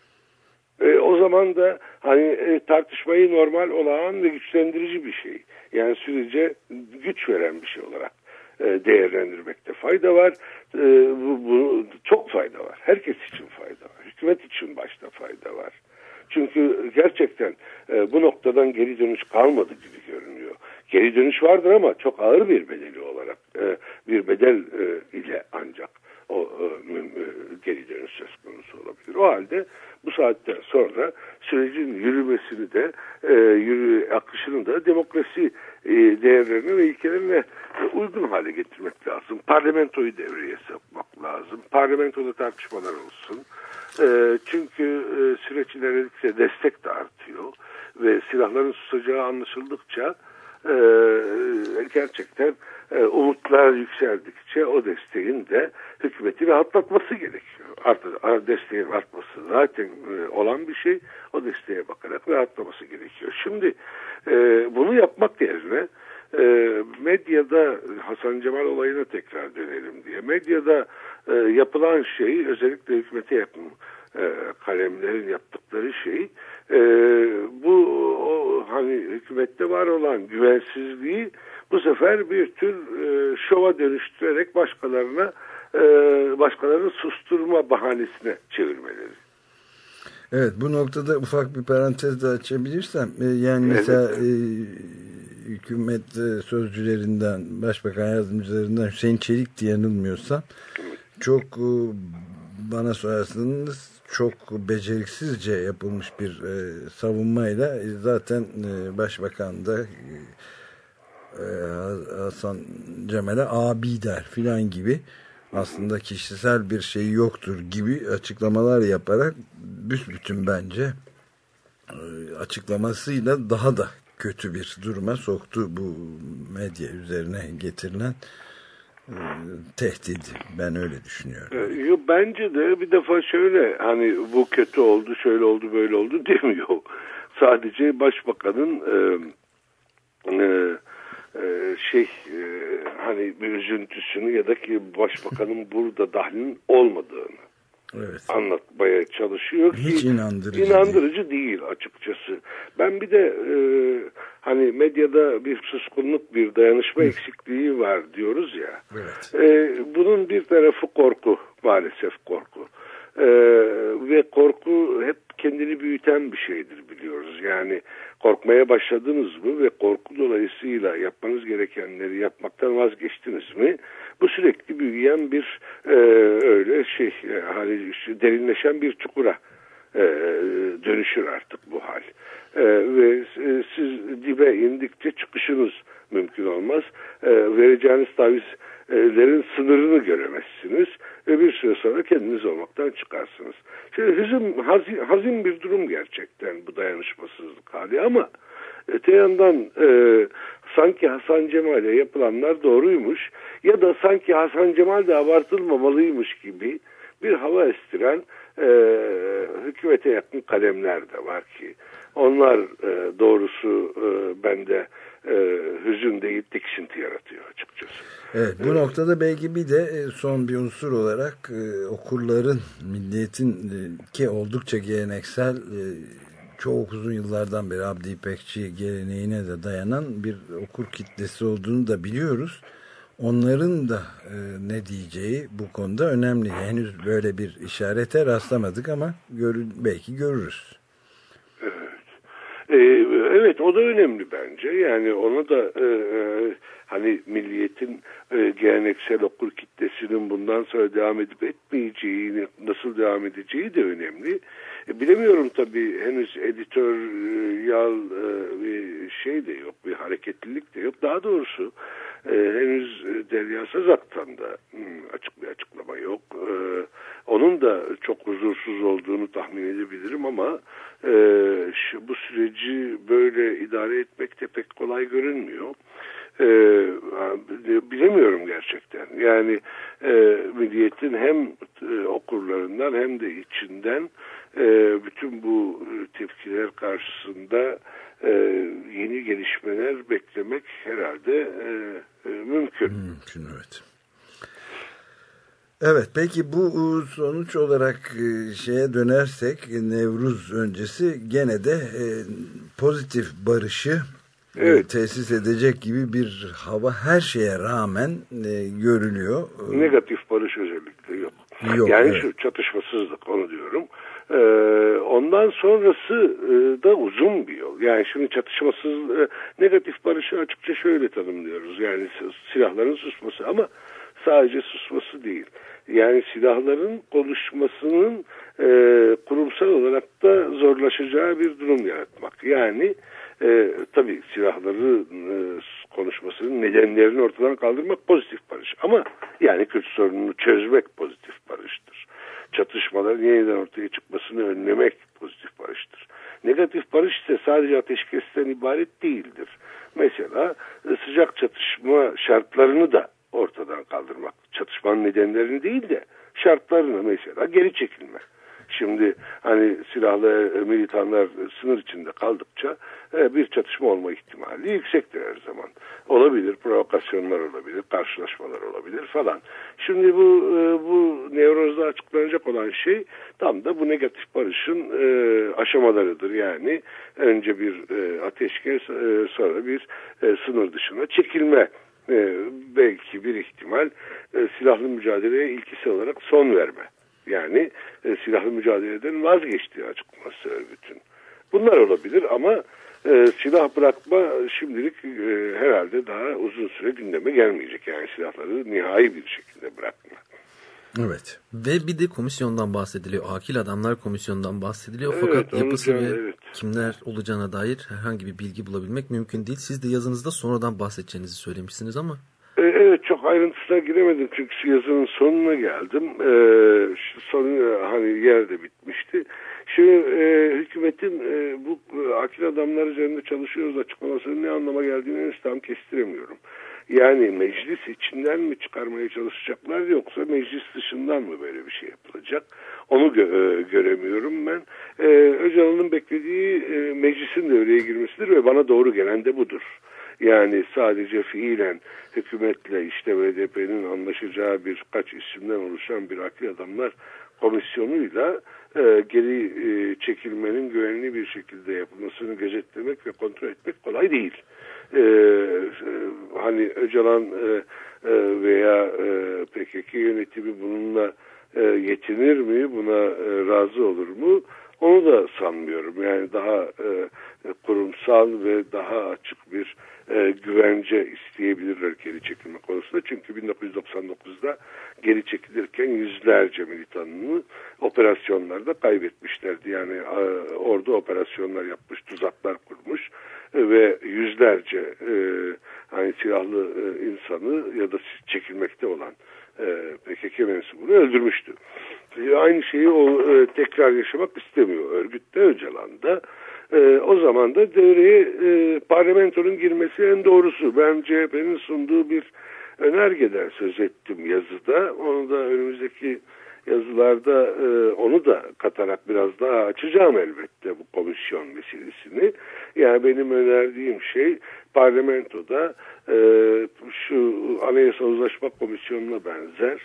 [SPEAKER 8] O zaman da hani tartışmayı normal, olağan ve güçlendirici bir şey. Yani sürece güç veren bir şey olarak değerlendirmekte fayda var. Bu çok fayda var. Herkes için fayda var. Hükümet için başta fayda var. Çünkü gerçekten bu noktadan geri dönüş kalmadı gibi görünüyor. Geri dönüş vardır ama çok ağır bir bedeli olarak bir bedel ile ancak o geri dönüş söz konusu olabilir. O halde bu saatten sonra sürecin yürümesini de akışını da demokrasi değerlerine ve ilkelerine uygun hale getirmek lazım. Parlamentoyu devreye sokmak lazım. Parlamentoda tartışmalar olsun. Çünkü süreç ilerledikçe destek de artıyor ve silahların susacağı anlaşıldıkça gerçekten umutlar yükseldikçe o desteğin de hükümeti rahatlatması gerekiyor. Desteğin artması zaten olan bir şey. O desteğe bakarak rahatlaması gerekiyor. Şimdi bunu yapmak yerine medyada Hasan Cemal olayına tekrar dönelim diye. Medyada yapılan şey, özellikle hükümete yakın kalemlerin yaptıkları şey bu hani hükümette var olan güvensizliği bu sefer bir tür şova dönüştürerek başkalarını susturma bahanesine çevirmeleri.
[SPEAKER 2] Evet, bu noktada ufak bir parantez de açabilirsem yani mesela hükümet sözcülerinden, başbakan yardımcılarından Hüseyin Çelik'ti yanılmıyorsam, çok bana sorarsanız çok beceriksizce yapılmış bir savunmayla zaten başbakan da Hasan Cemal'e abi der filan gibi, aslında kişisel bir şey yoktur gibi açıklamalar yaparak büsbütün bence açıklamasıyla daha da kötü bir duruma soktu bu medya üzerine getirilen tehdit. Ben öyle düşünüyorum.
[SPEAKER 8] Bence de bir defa şöyle, hani bu kötü oldu, şöyle oldu, böyle oldu demiyor. Sadece başbakanın hani bir üzüntüsünü ya da ki başbakanın burada dahlinin olmadığını anlatmaya çalışıyor ki
[SPEAKER 2] hiç
[SPEAKER 8] inandırıcı değil açıkçası. Ben bir de hani medyada bir suskunluk, bir dayanışma eksikliği var diyoruz ya. Bunun bir tarafı korku, maalesef korku. Ve korku hep kendini büyüten bir şeydir, biliyoruz. Yani korkmaya başladınız mı ve korku dolayısıyla yapmanız gerekenleri yapmaktan vazgeçtiniz mi? Bu sürekli büyüyen bir öyle hani derinleşen bir çukura dönüşür artık bu hal. Ve siz dibe indikçe çıkışınız mümkün olmaz. Vereceğiniz tavizlerin sınırını göremezsiniz ve bir süre sonra kendiniz olmaktan çıkarsınız. Şimdi hazin bir durum gerçekten bu dayanışmasızlık hali, ama öte yandan sanki Hasan Cemal'e yapılanlar doğruymuş ya da sanki Hasan Cemal de abartılmamalıymış gibi bir hava estiren hükümete yakın kalemler de var ki onlar doğrusu bende hüzün değil tiksinti yaratıyor açıkçası.
[SPEAKER 2] Evet, bu noktada belki bir de son bir unsur olarak okurların, Milliyet'in ki oldukça geleneksel, çok uzun yıllardan beri Abdi İpekçi geleneğine de dayanan bir okur kitlesi olduğunu da biliyoruz. Onların da ne diyeceği bu konuda önemli. Henüz böyle bir işarete rastlamadık ama belki görürüz.
[SPEAKER 8] Evet, o da önemli bence. Yani onu da hani Milliyet'in geleneksel okur kitlesinin bundan sonra devam edip etmeyeceğini, nasıl devam edeceği de önemli. Bilemiyorum tabii, henüz editoryal bir şey de yok, bir hareketlilik de yok. Daha doğrusu henüz Derya Sazak'tan da açık bir açıklama yok. Onun da çok huzursuz olduğunu tahmin edebilirim ama bu süreci böyle idare etmek de pek kolay görünmüyor. Bilemiyorum gerçekten. Yani Milliyet'in hem okurlarından hem de içinden bütün bu tepkiler karşısında yeni gelişmeler beklemek herhalde mümkün.
[SPEAKER 2] Mümkün, evet. Evet, peki bu sonuç olarak şeye dönersek, Nevruz öncesi gene de pozitif barışı tesis edecek gibi bir hava her şeye rağmen görülüyor.
[SPEAKER 8] Negatif barış özellikle yok. Yani şu çatışmasızlık, onu diyorum. Ondan sonrası da uzun bir yol. Yani şimdi negatif barışı açıkça şöyle tanımlıyoruz. Yani silahların susması, ama sadece susması değil. Yani silahların konuşmasının kurumsal olarak da zorlaşacağı bir durum yaratmak. Yani tabii silahları konuşmasının nedenlerini ortadan kaldırmak pozitif barış. Ama yani Kürt sorununu çözmek pozitif barıştır. Çatışmaların yeniden ortaya çıkmasını önlemek pozitif barıştır. Negatif barış ise sadece ateşkesten ibaret değildir. Mesela sıcak çatışma şartlarını da ortadan kaldırmak. Çatışmanın nedenlerini değil de şartlarını, mesela geri çekilme. Şimdi hani silahlı militanlar sınır içinde kaldıkça bir çatışma olma ihtimali yüksektir her zaman. Olabilir, provokasyonlar olabilir, karşılaşmalar olabilir falan. Şimdi bu Nevroz'da açıklanacak olan şey tam da bu negatif barışın aşamalarıdır. Yani önce bir ateşkes, sonra bir sınır dışına çekilme. Belki bir ihtimal silahlı mücadeleye ilkisi olarak son verme. Yani silahlı mücadeleden vazgeçtiği açıklaması örgütün. Bunlar olabilir ama silah bırakma şimdilik herhalde daha uzun süre gündeme gelmeyecek. Yani silahları nihai bir şekilde bırakma.
[SPEAKER 3] Evet. Ve bir de komisyondan bahsediliyor. Akil Adamlar Komisyonu'ndan bahsediliyor. Fakat yapısı ve kimler olacağına dair herhangi bir bilgi bulabilmek mümkün değil. Siz de yazınızda sonradan bahsedeceğinizi söylemişsiniz ama.
[SPEAKER 8] Evet, çok ayrıntısına giremedim çünkü yazının sonuna geldim. Sonu hani yerde bitmişti. Şimdi hükümetin bu akil adamlar üzerinde çalışıyoruz açıklamasının ne anlama geldiğini henüz tam kestiremiyorum. Yani meclis içinden mi çıkarmaya çalışacaklar yoksa meclis dışından mı böyle bir şey yapılacak? Onu göremiyorum ben. Öcalan'ın beklediği meclisin devreye girmesidir ve bana doğru gelen de budur. Yani sadece fiilen hükümetle işte BDP'nin anlaşacağı birkaç isimden oluşan bir akil adamlar komisyonuyla geri çekilmenin güvenli bir şekilde yapılmasını gözetlemek ve kontrol etmek kolay değil. Hani Öcalan veya PKK yönetimi bununla yetinir mi, buna razı olur mu? Onu da sanmıyorum. Yani daha kurumsal ve daha açık bir güvence isteyebilirler geri çekilme konusunda. Çünkü 1999'da geri çekilirken yüzlerce militanını operasyonlarda kaybetmişlerdi. Yani orada operasyonlar yapmış, tuzaklar kurmuş ve yüzlerce hani silahlı insanı ya da çekilmekte olan PKK mensubunu öldürmüştü. Aynı şeyi tekrar yaşamak istemiyor örgüt de Öcalan'da. O zaman da devreye parlamentonun girmesi en doğrusu. Ben CHP'nin sunduğu bir önergeden söz ettim yazıda. Onu da önümüzdeki yazılarda onu da katarak biraz daha açacağım elbette bu komisyon meselesini. Yani benim önerdiğim şey parlamentoda şu Anayasa Uzlaşma Komisyonu'na benzer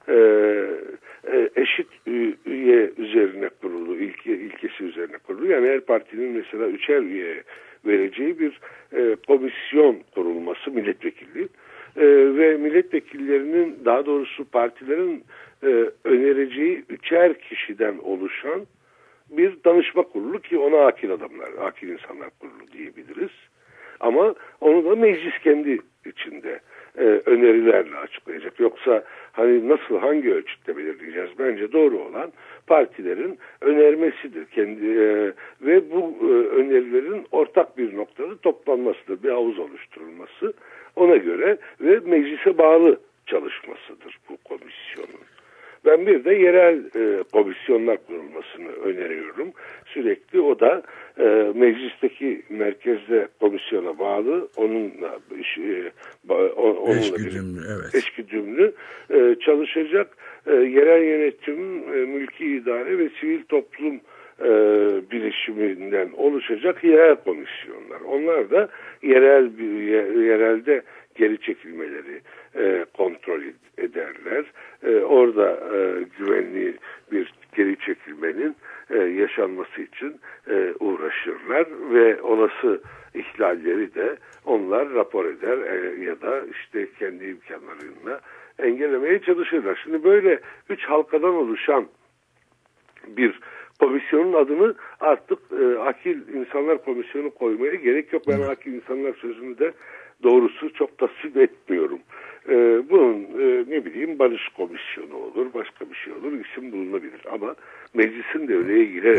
[SPEAKER 8] eşit üye üzerine kurulu, ilkesi üzerine kurulu. Yani her partinin mesela 3'er üye vereceği bir komisyon kurulması milletvekili ve milletvekillerinin daha doğrusu partilerin önereceği 3'er kişiden oluşan bir danışma kurulu ki ona akil adamlar, akil insanlar kurulu diyebiliriz. Ama onu da meclis kendi içinde önerilerle açıklayacak. Yoksa hani nasıl, hangi ölçütte belirleyeceğiz? Bence doğru olan partilerin önermesidir. Ve bu önerilerin ortak bir noktada toplanmasıdır. Bir havuz oluşturulması. Ona göre ve meclise bağlı çalışmasıdır bu komisyonun. Ben bir de yerel komisyonlar kurulmasını öneriyorum. Sürekli o da meclisteki merkezde komisyona bağlı, onunla eşgüdümlü çalışacak yerel yönetim, mülki idare ve sivil toplum bilişiminden oluşacak yerel komisyonlar. Onlar da yerelde geri çekilmeleri kontrol ederler. Orada güvenli bir geri çekilmenin yaşanması için uğraşırlar ve olası ihlalleri de onlar rapor eder ya da işte kendi imkanlarıyla engellemeye çalışırlar. Şimdi böyle 3 halkadan oluşan bir komisyonun adını artık Akil İnsanlar Komisyonu koymaya gerek yok. Ben Akil İnsanlar sözünü de doğrusu çok tasvip etmiyorum. Bunun ne bileyim barış komisyonu olur, başka bir şey olur, isim bulunabilir ama meclisin devreye girerek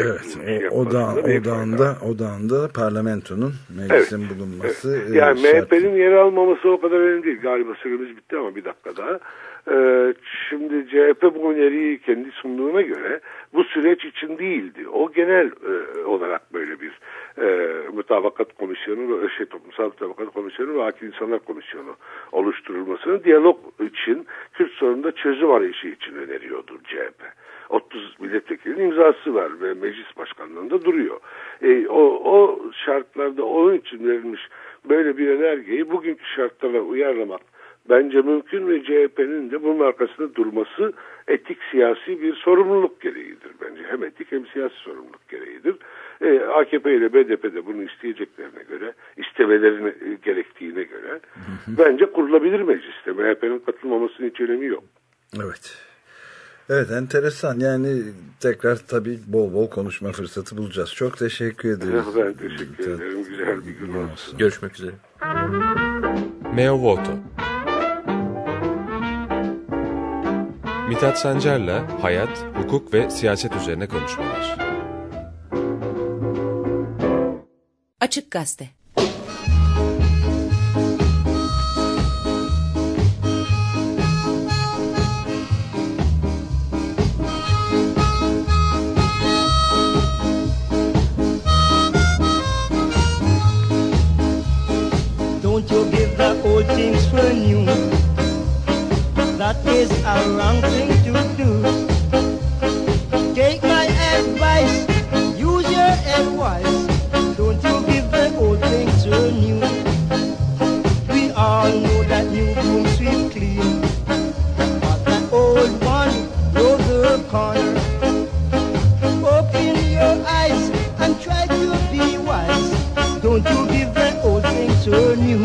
[SPEAKER 2] odağında parlamentonun meclisin bulunması
[SPEAKER 8] yani MHP'nin yer almaması o kadar önemli değil. Galiba süremiz bitti ama bir dakika daha. Şimdi CHP bu öneriyi kendi sunduğuna göre bu süreç için değildi. O genel olarak böyle bir mutabakat komisyonu ve toplumsal mutabakat komisyonu ve Akil İnsanlar Komisyonu oluşturulmasını diyalog için, Kürt sorununda çözüm arayışı için öneriyordu CHP. 30 milletvekilinin imzası var ve meclis başkanlığında duruyor. O şartlarda onun için verilmiş böyle bir önergeyi bugünkü şartlara uyarlamak bence mümkün ve CHP'nin de bunun arkasında durması etik siyasi bir sorumluluk gereğidir bence. Hem etik hem siyasi sorumluluk gereğidir. AKP ile BDP de bunu isteyeceklerine göre, istemelerine gerektiğine göre bence kurulabilir mecliste. MHP'nin katılmamasının hiç önemi yok.
[SPEAKER 2] Evet. Evet, enteresan. Yani tekrar tabii bol bol konuşma fırsatı bulacağız. Çok teşekkür ederim.
[SPEAKER 8] Ben teşekkür ederim. Güzel bir gün olsun.
[SPEAKER 3] Görüşmek üzere.
[SPEAKER 7] Meo Voto. Mithat Sancar'la hayat, hukuk ve siyaset üzerine konuşmalar.
[SPEAKER 6] Açık Gazete.
[SPEAKER 9] things for new. That is a wrong thing to do. Take my advice, use your head wise. Don't you give the old things to new. We all know that new broom sweep clean, but the old one knows the corner. Open your eyes and try to be wise. Don't you give the old things to new.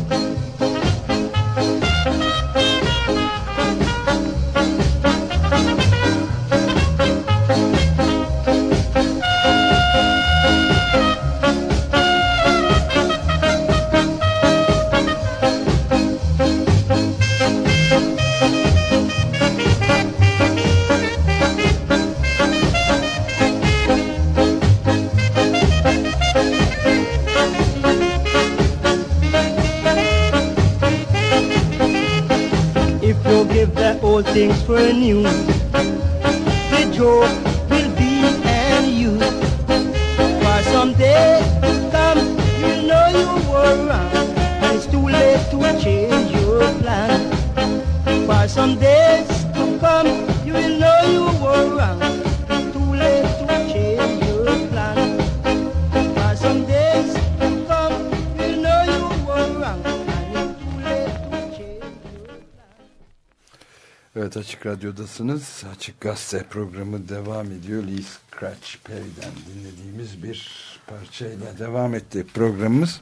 [SPEAKER 9] Things for new. The joke will be and you. For someday come, you know you were wrong, and it's too late to change your plan. For some days to come, you will know you were wrong. It's too late to change your plan. For some days to come, you know you were wrong, and it's too late to change your plan.
[SPEAKER 2] Evet, Açık Radyo'dasınız. Açık Gazete programı devam ediyor. Lee Scratch Perry'den dinlediğimiz bir parçayla devam etti programımız.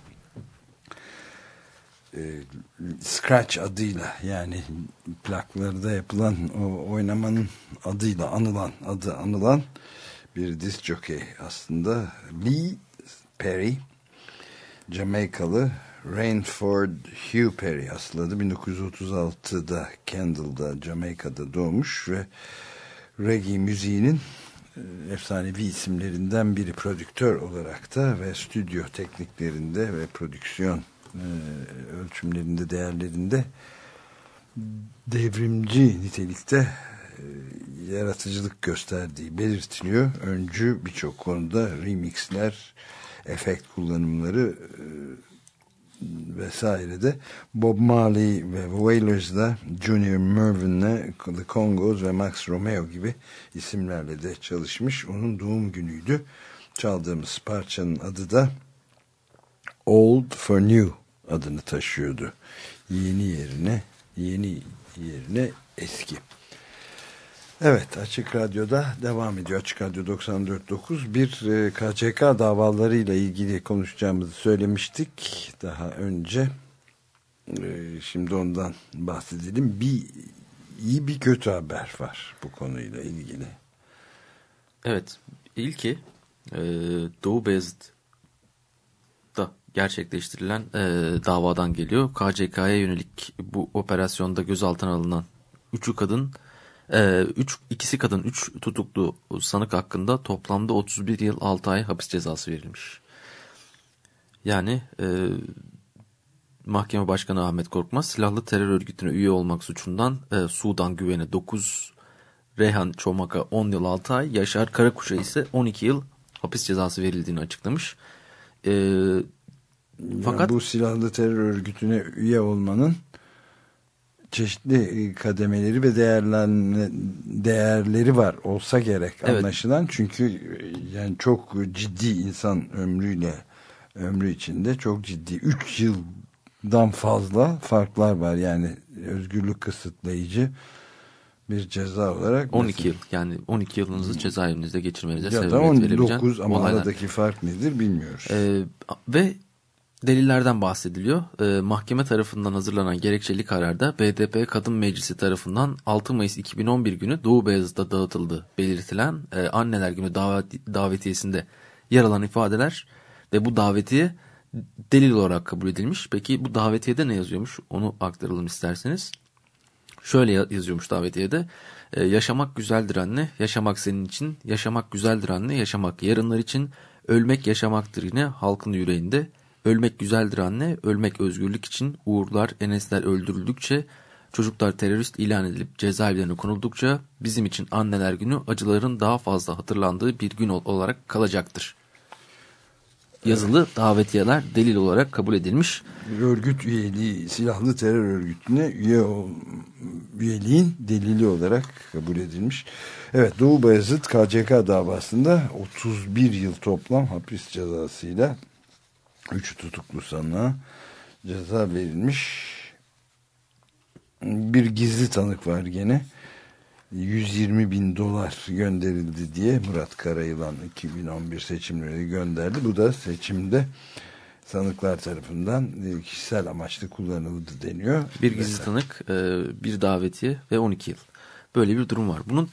[SPEAKER 2] Scratch adıyla, yani plaklarda yapılan o oynamanın adıyla anılan bir disk jockey aslında. Lee Perry, Jamaikalı. Rainford Hugh Perry asladı. 1936'da Kendall'da, Jamaika'da doğmuş ve reggae müziğinin efsanevi isimlerinden biri, prodüktör olarak da ve stüdyo tekniklerinde ve prodüksiyon ölçümlerinde, değerlerinde devrimci nitelikte yaratıcılık gösterdiği belirtiliyor. Öncü, birçok konuda remixler, efekt kullanımları vesaire de Bob Marley ve Wailers'la, Junior Murvin'le, The Congos ve Max Romeo gibi isimlerle de çalışmış. Onun doğum günüydü. Çaldığımız parçanın adı da Old for New adını taşıyordu. Yeni yerine eski. Evet, Açık Radyo'da devam ediyor. Açık Radyo 94.9. Bir KCK davalarıyla ilgili konuşacağımızı söylemiştik daha önce. Şimdi ondan bahsedelim. Bir iyi bir kötü haber var bu konuyla ilgili.
[SPEAKER 3] Evet, ilki Doğu Beyazıt'ta gerçekleştirilen davadan geliyor. KCK'ya yönelik bu operasyonda gözaltına alınan 3'ü kadın, ikisi kadın, 3 tutuklu sanık hakkında toplamda 31 yıl 6 ay hapis cezası verilmiş. Yani Mahkeme Başkanı Ahmet Korkmaz silahlı terör örgütüne üye olmak suçundan Sudan Güven'e 9, Reyhan Çomak'a 10 yıl 6 ay, Yaşar Karakuş'a ise 12 yıl hapis cezası verildiğini açıklamış.
[SPEAKER 2] Fakat bu silahlı terör örgütüne üye olmanın çeşitli kademeleri ve değerleri var olsa gerek, evet, anlaşılan. Çünkü yani çok ciddi insan ömrü içinde çok ciddi 3 yıldan fazla farklar var. Yani özgürlük kısıtlayıcı bir ceza olarak
[SPEAKER 3] 12 yıl, yani 12 yılınızı cezaevinizde geçirmenize
[SPEAKER 2] sebebiyet
[SPEAKER 3] verebilen
[SPEAKER 2] 19 ama olaylar. Aradaki fark nedir bilmiyoruz.
[SPEAKER 3] Ve delillerden bahsediliyor. Mahkeme tarafından hazırlanan gerekçeli kararda BDP Kadın Meclisi tarafından 6 Mayıs 2011 günü Doğu Beyazıt'ta dağıtıldı belirtilen Anneler Günü davetiyesinde yer alan ifadeler ve bu davetiye delil olarak kabul edilmiş. Peki bu davetiyede ne yazıyormuş? Onu aktaralım isterseniz. Şöyle yazıyormuş davetiyede: yaşamak güzeldir anne, yaşamak senin için, yaşamak güzeldir anne, yaşamak yarınlar için, ölmek yaşamaktır yine halkın yüreğinde. Ölmek güzeldir anne, ölmek özgürlük için, uğurlar, enesler öldürüldükçe, çocuklar terörist ilan edilip cezaevlerine konuldukça bizim için Anneler Günü acıların daha fazla hatırlandığı bir gün olarak kalacaktır. yazılı davetiyeler delil olarak kabul edilmiş.
[SPEAKER 2] Örgüt üyeliği, silahlı terör örgütüne üyeliğin delili olarak kabul edilmiş. Evet, Doğu Bayezid KCK davasında 31 yıl toplam hapis cezasıyla 3 tutuklu sanığa ceza verilmiş. Bir gizli tanık var gene. 120.000 dolar gönderildi diye Murat Karayılan 2011 seçimleri gönderdi. Bu da seçimde sanıklar tarafından kişisel amaçlı kullanıldı deniyor.
[SPEAKER 3] Bir gizli tanık, bir davetiye ve 12 yıl. Böyle bir durum var. Bunun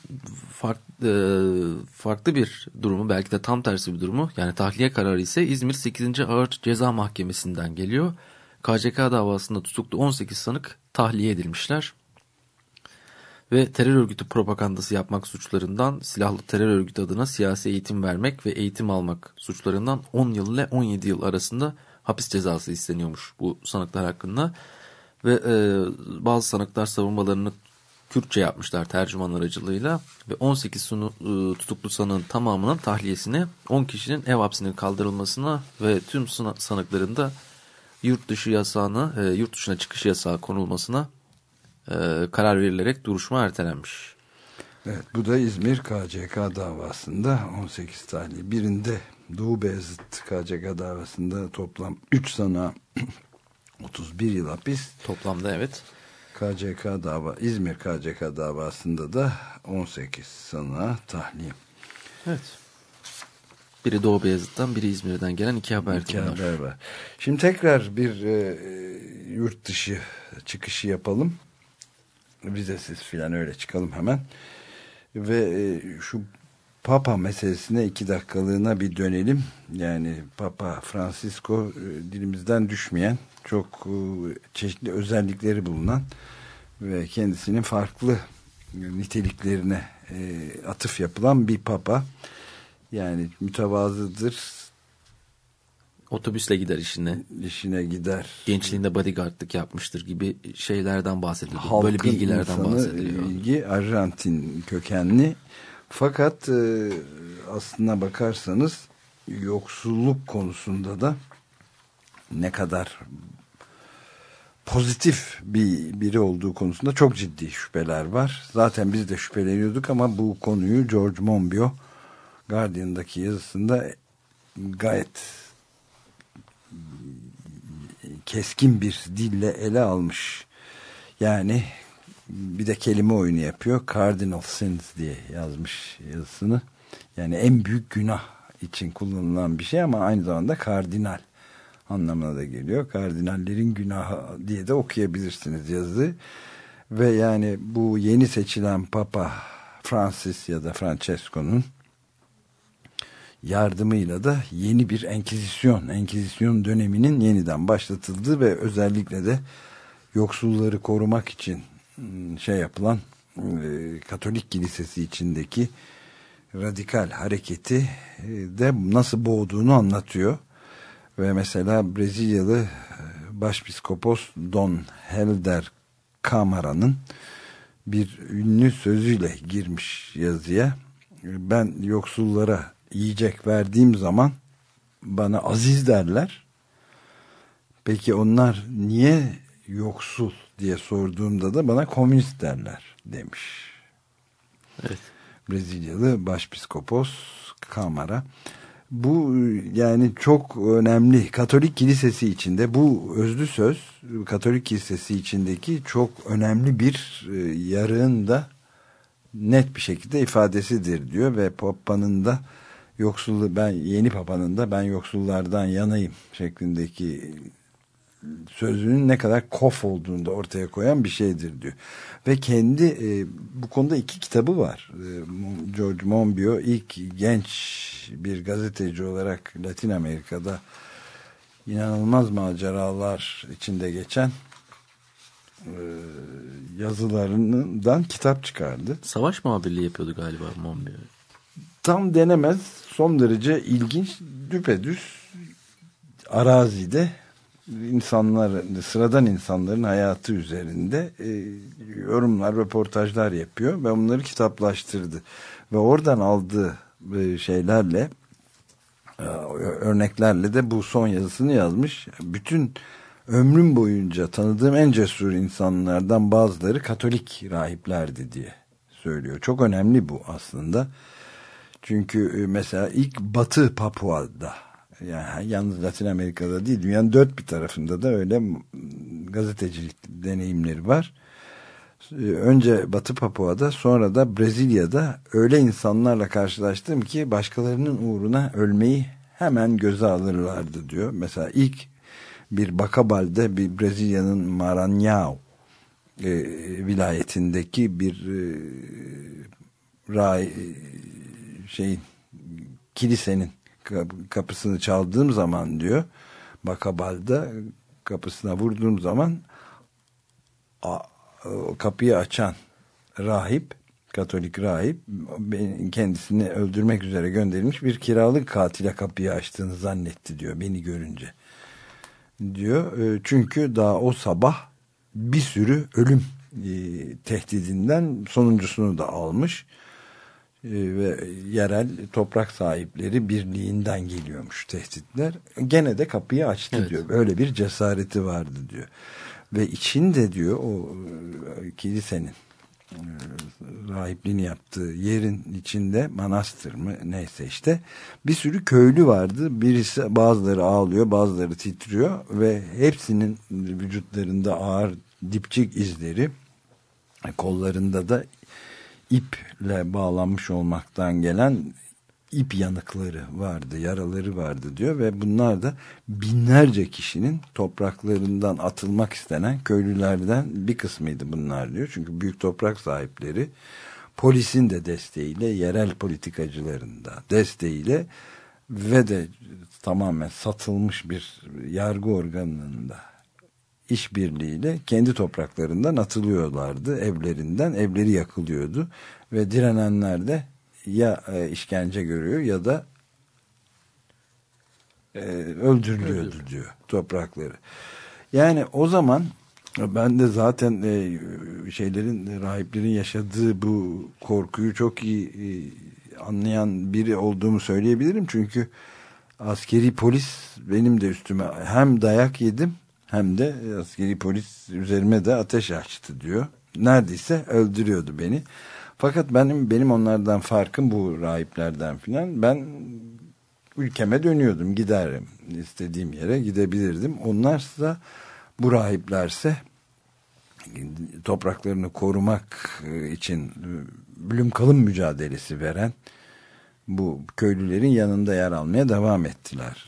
[SPEAKER 3] farklı bir durumu, belki de tam tersi bir durumu, yani tahliye kararı ise İzmir 8. Ağır Ceza Mahkemesi'nden geliyor. KCK davasında tutuklu 18 sanık tahliye edilmişler. Ve terör örgütü propagandası yapmak suçlarından, silahlı terör örgütü adına siyasi eğitim vermek ve eğitim almak suçlarından 10 yıl ile 17 yıl arasında hapis cezası isteniyormuş bu sanıklar hakkında. Ve bazı sanıklar savunmalarını Kürtçe yapmışlar tercüman aracılığıyla ve 18 tutuklu sanığın tamamının tahliyesine, 10 kişinin ev hapsinin kaldırılmasına ve tüm sanıkların da yurt dışına çıkış yasağı konulmasına karar verilerek duruşma ertelenmiş.
[SPEAKER 2] Evet, bu da İzmir KCK davasında 18 tahliye. Birinde Doğu Beyazıt KCK davasında toplam 3 sanığa 31 yıl hapis.
[SPEAKER 3] Toplamda evet.
[SPEAKER 2] İzmir KCK davasında da 18 sanığa tahliye.
[SPEAKER 3] Evet. Biri Doğu Beyazıt'tan, biri İzmir'den gelen iki haber
[SPEAKER 2] var. Şimdi tekrar bir yurt dışı çıkışı yapalım. Vizesiz filan öyle çıkalım hemen. Ve şu Papa meselesine 2 dakikalığına bir dönelim. Yani Papa Francisco dilimizden düşmeyen, çok çeşitli özellikleri bulunan ve kendisinin farklı niteliklerine atıf yapılan bir Papa. Yani mütevazıdır.
[SPEAKER 3] Otobüsle gider işine
[SPEAKER 2] gider.
[SPEAKER 3] Gençliğinde bodyguardlık yapmıştır gibi şeylerden bahsediliyor. Böyle bilgilerden bahsediliyor.
[SPEAKER 2] Bilgi, Arjantin kökenli. Fakat aslına bakarsanız yoksulluk konusunda da ne kadar pozitif biri olduğu konusunda çok ciddi şüpheler var. Zaten biz de şüpheleniyorduk ama bu konuyu George Monbiot Guardian'daki yazısında gayet keskin bir dille ele almış. Yani bir de kelime oyunu yapıyor. Cardinal sins diye yazmış yazısını. Yani en büyük günah için kullanılan bir şey ama aynı zamanda kardinal anlamına da geliyor. Kardinallerin günahı diye de okuyabilirsiniz yazı. Ve yani bu yeni seçilen Papa Francis ya da Francesco'nun yardımıyla da yeni bir Enkizisyon döneminin yeniden başlatıldığı ve özellikle de yoksulları korumak için yapılan Katolik Kilisesi içindeki radikal hareketi de nasıl boğduğunu anlatıyor. Ve mesela Brezilyalı Başpiskopos Dom Helder Camara'nın bir ünlü sözüyle girmiş yazıya. Ben yoksullara yiyecek verdiğim zaman bana aziz derler. Peki onlar niye yoksul diye sorduğumda da bana komünist derler demiş.
[SPEAKER 3] Evet.
[SPEAKER 2] Brezilyalı Başpiskopos Camara. Bu yani çok önemli. Katolik Kilisesi içinde bu özlü söz Katolik Kilisesi içindeki çok önemli bir yarığın da net bir şekilde ifadesidir diyor ve Papa'nın da yeni Papa'nın da ben yoksullardan yanayım şeklindeki sözünün ne kadar kof olduğunu da ortaya koyan bir şeydir diyor. Ve kendi bu konuda 2 kitabı var. George Monbiot ilk genç bir gazeteci olarak Latin Amerika'da inanılmaz maceralar içinde geçen yazılarından kitap çıkardı.
[SPEAKER 3] Savaş muhabirliği yapıyordu galiba Monbiot.
[SPEAKER 2] Tam denemez, son derece ilginç, düpedüz arazide sıradan insanların hayatı üzerinde yorumlar, röportajlar yapıyor ve onları kitaplaştırdı. Ve oradan aldığı şeylerle örneklerle de bu son yazısını yazmış. Bütün ömrüm boyunca tanıdığım en cesur insanlardan bazıları Katolik rahiplerdi diye söylüyor. Çok önemli bu aslında. Çünkü mesela ilk Batı Papua'da, yani yalnız Latin Amerika'da değil, dünyanın dört bir tarafında da öyle gazetecilik deneyimleri var. Önce Batı Papua'da, sonra da Brezilya'da öyle insanlarla karşılaştım ki başkalarının uğruna ölmeyi hemen göze alırlardı diyor. Mesela ilk bir Bacabal'de, bir Brezilya'nın Maranhão vilayetindeki bir kilisenin kapısını çaldığım zaman diyor, Bacabal'da kapısına vurduğum zaman kapıyı açan rahip, Katolik rahip, kendisini öldürmek üzere gönderilmiş bir kiralık katile kapıyı açtığını zannetti diyor beni görünce. Diyor çünkü daha o sabah bir sürü ölüm tehdidinden sonuncusunu da almış ve yerel toprak sahipleri birliğinden geliyormuş tehditler. Gene de kapıyı açtı, evet, diyor. Öyle bir cesareti vardı diyor. Ve içinde diyor o kilisenin rahipliğini yaptığı yerin içinde, manastır mı neyse işte, bir sürü köylü vardı. Birisi, bazıları ağlıyor, bazıları titriyor ve hepsinin vücutlarında ağır dipçik izleri, kollarında da iple bağlanmış olmaktan gelen ip yanıkları vardı, yaraları vardı diyor ve bunlar da binlerce kişinin topraklarından atılmak istenen köylülerden bir kısmıydı bunlar diyor. Çünkü büyük toprak sahipleri polisin de desteğiyle, yerel politikacıların da desteğiyle ve de tamamen satılmış bir yargı organının da işbirliğiyle kendi topraklarından atılıyorlardı, evlerinden, evleri yakılıyordu ve direnenler de ya işkence görüyor ya da öldürülüyordu diyor toprakları. Yani o zaman ben de zaten rahiplerin yaşadığı bu korkuyu çok iyi anlayan biri olduğumu söyleyebilirim. Çünkü askeri polis benim de üstüme hem dayak yedim hem de askeri polis üzerime de ateş açtı diyor. Neredeyse öldürüyordu beni. Fakat benim onlardan farkım, bu rahiplerden filan, ben ülkeme dönüyordum, giderim, istediğim yere gidebilirdim. Onlarsa, bu rahiplerse topraklarını korumak için ölüm kalım mücadelesi veren bu köylülerin yanında yer almaya devam ettiler.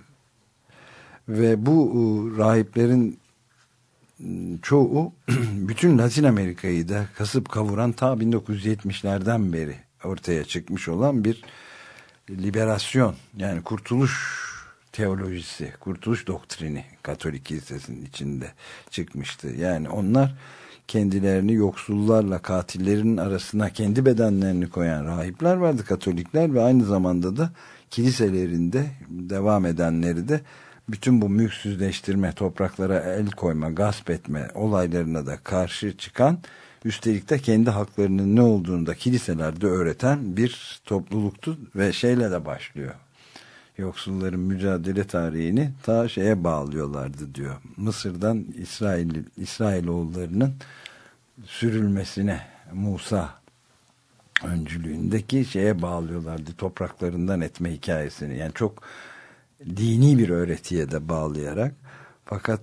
[SPEAKER 2] Ve bu rahiplerin çoğu bütün Latin Amerika'yı da kasıp kavuran, ta 1970'lerden beri ortaya çıkmış olan bir liberasyon, yani kurtuluş teolojisi, kurtuluş doktrini Katolik Kilisesi'nin içinde çıkmıştı. Yani onlar kendilerini yoksullarla katillerin arasına kendi bedenlerini koyan rahipler vardı, Katolikler, ve aynı zamanda da kiliselerinde devam edenleri de bütün bu mülksüzleştirme, topraklara el koyma, gasp etme olaylarına da karşı çıkan, üstelik de kendi haklarının ne olduğunu da kiliselerde öğreten bir topluluktu ve şeyle de başlıyor. Yoksulların mücadele tarihini ta şeye bağlıyorlardı diyor. Mısır'dan İsrailoğullarının sürülmesine, Musa öncülüğündeki şeye bağlıyorlardı, topraklarından etme hikayesini. Yani çok dini bir öğretiye de bağlayarak. Fakat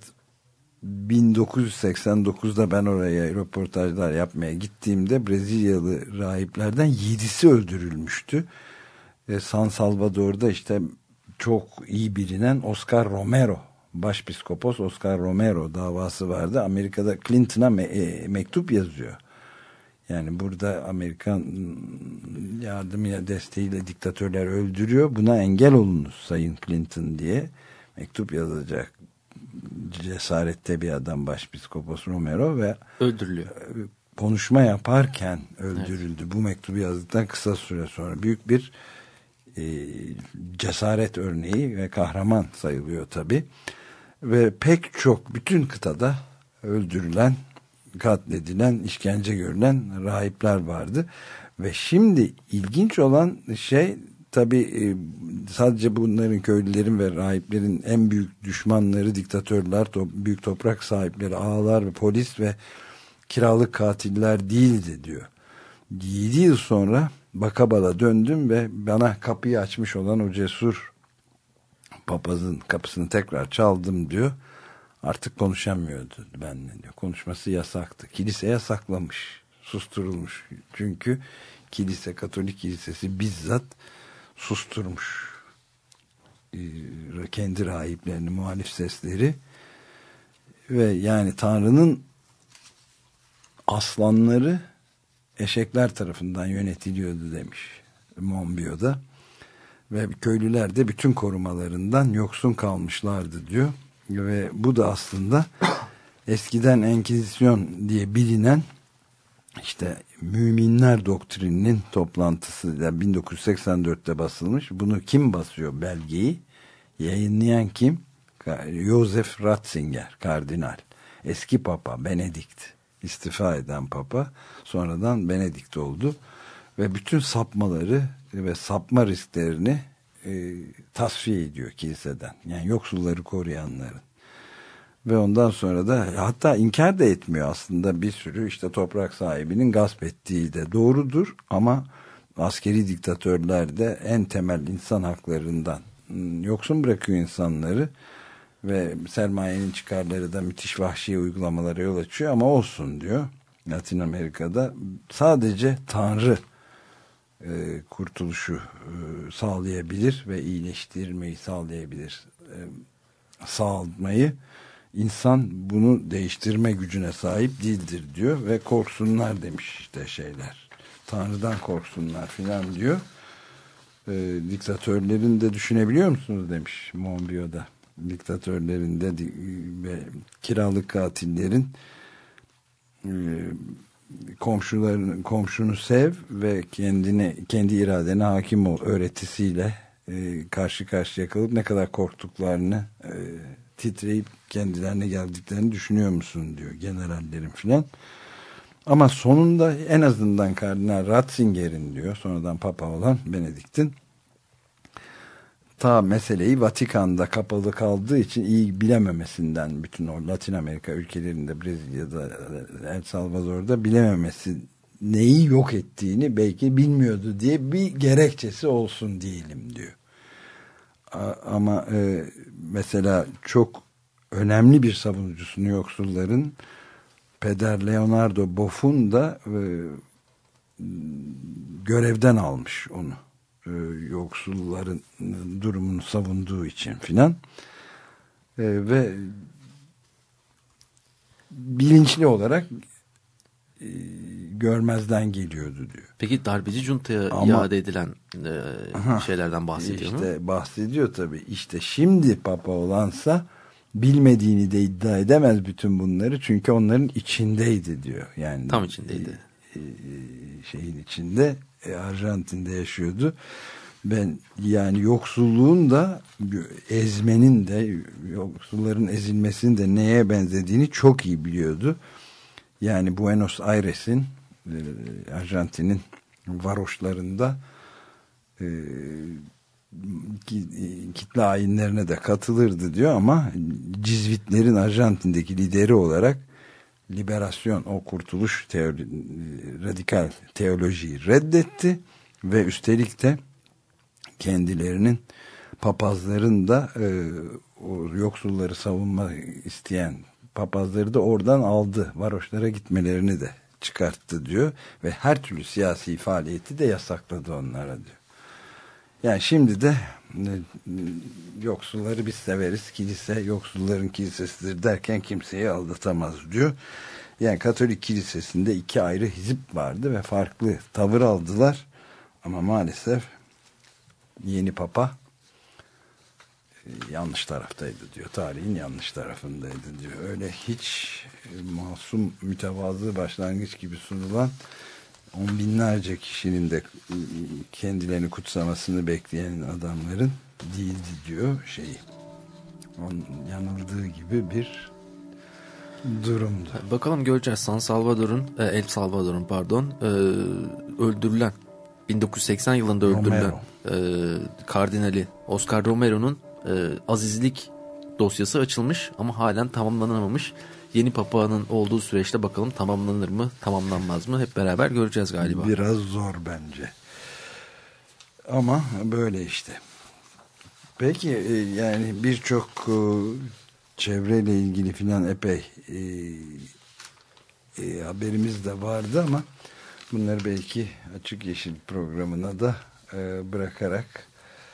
[SPEAKER 2] 1989'da ben oraya röportajlar yapmaya gittiğimde Brezilyalı rahiplerden 7'si öldürülmüştü. San Salvador'da işte çok iyi bilinen Oscar Romero, başpiskopos Oscar Romero davası vardı. Amerika'da Clinton'a mektup yazıyor. Yani burada Amerikan yardımıyla, desteğiyle diktatörler öldürüyor, buna engel olunuz Sayın Clinton diye mektup yazacak cesarette bir adam başpiskopos Romero ve
[SPEAKER 3] öldürülüyor.
[SPEAKER 2] Konuşma yaparken öldürüldü. Evet. Bu mektubu yazdıktan kısa süre sonra büyük bir cesaret örneği ve kahraman sayılıyor tabii. Ve pek çok, bütün kıtada öldürülen, katledilen, işkence görülen rahipler vardı. Ve şimdi ilginç olan şey, tabii sadece bunların, köylülerin ve rahiplerin en büyük düşmanları diktatörler, büyük toprak sahipleri, ağalar ve polis ve kiralık katiller değildi diyor. 7 yıl sonra Bakabala döndüm ve bana kapıyı açmış olan o cesur papazın kapısını tekrar çaldım diyor. Artık konuşamıyordu benimle diyor. Konuşması yasaktı. Kilise yasaklamış, susturulmuş. Çünkü kilise, Katolik kilisesi bizzat susturmuş kendi rahiplerini, muhalif sesleri. Ve yani Tanrı'nın aslanları eşekler tarafından yönetiliyordu demiş Monbiot'da. Ve köylüler de bütün korumalarından yoksun kalmışlardı diyor. Ve bu da aslında eskiden Enkizisyon diye bilinen işte müminler doktrininin toplantısıyla 1984'te basılmış. Bunu kim basıyor belgeyi? Yayınlayan kim? Joseph Ratzinger, kardinal. Eski papa Benedikt. İstifa eden papa. Sonradan Benedikt oldu. Ve bütün sapmaları ve sapma risklerini tasfiye ediyor kiliseden. Yani yoksulları koruyanların. Ve ondan sonra da hatta inkar da etmiyor aslında, bir sürü işte toprak sahibinin gasp ettiği de doğrudur ama askeri diktatörler de en temel insan haklarından yoksun bırakıyor insanları ve sermayenin çıkarları da müthiş vahşi uygulamalara yol açıyor ama olsun diyor. Latin Amerika'da sadece Tanrı kurtuluşu sağlayabilir ve iyileştirmeyi sağlayabilir. Sağlamayı, insan bunu değiştirme gücüne sahip değildir diyor ve korksunlar demiş işte şeyler. Tanrı'dan korksunlar filan diyor. Diktatörlerin de düşünebiliyor musunuz demiş Monbiot'da. Diktatörlerin de ve kiralık katillerin komşunu sev ve kendi iradene hakim ol öğretisiyle karşı karşıya kalıp ne kadar korktuklarını, titreyip kendilerine geldiklerini düşünüyor musun diyor generallerin filan. Ama sonunda en azından Kardinal Ratzinger'in diyor, sonradan Papa olan Benedikt'in ta meseleyi Vatikan'da kapalı kaldığı için iyi bilememesinden, bütün o Latin Amerika ülkelerinde, Brezilya'da, El Salvador'da bilememesi, neyi yok ettiğini belki bilmiyordu diye bir gerekçesi olsun diyelim diyor. Ama mesela çok önemli bir savunucusunu yoksulların, Peder Leonardo Boffin da görevden almış onu. Yoksulların durumunu savunduğu için filan. Ve bilinçli olarak görmezden geliyordu diyor.
[SPEAKER 3] Peki darbeci juntaya iade edilen şeylerden bahsediyor mu?
[SPEAKER 2] İşte bahsediyor tabii. İşte şimdi Papa olansa bilmediğini de iddia edemez bütün bunları. Çünkü onların içindeydi diyor. Yani
[SPEAKER 3] tam içindeydi.
[SPEAKER 2] Şeyin içinde, Arjantin'de yaşıyordu. Ben yani yoksulluğun da, ezmenin de, yoksulların ezilmesinin de neye benzediğini çok iyi biliyordu. Yani Buenos Aires'in, Arjantin'in varoşlarında kitle ayinlerine de katılırdı diyor ama Cizvitlerin Arjantin'deki lideri olarak liberasyon, o kurtuluş radikal teolojiyi reddetti ve üstelik de kendilerinin, papazların da o yoksulları savunma isteyen papazları da oradan aldı. Varoşlara gitmelerini de çıkarttı diyor ve her türlü siyasi faaliyeti de yasakladı onlara diyor. Yani şimdi de yoksulları biz severiz, kilise yoksulların kilisesidir derken kimseyi aldatamaz diyor. Yani Katolik kilisesinde iki ayrı hizip vardı ve farklı tavır aldılar ama maalesef yeni papa yanlış taraftaydı diyor. Tarihin yanlış tarafındaydı diyor. Öyle hiç masum, mütevazı başlangıç gibi sunulan on binlerce kişinin de kendilerini kutsamasını bekleyen adamların değildi diyor şeyi. Onun yanıldığı gibi bir durumdu.
[SPEAKER 3] Bakalım göreceğiz. El Salvador'un öldürülen 1980 yılında öldürülen kardinali Oscar Romero'nun azizlik dosyası açılmış ama halen tamamlanamamış. Yeni papağanın olduğu süreçte bakalım tamamlanır mı, tamamlanmaz mı hep beraber göreceğiz galiba.
[SPEAKER 2] Biraz zor bence. Ama böyle işte. Peki yani birçok çevreyle ilgili filan epey haberimiz de vardı ama bunları belki Açık Yeşil programına da bırakarak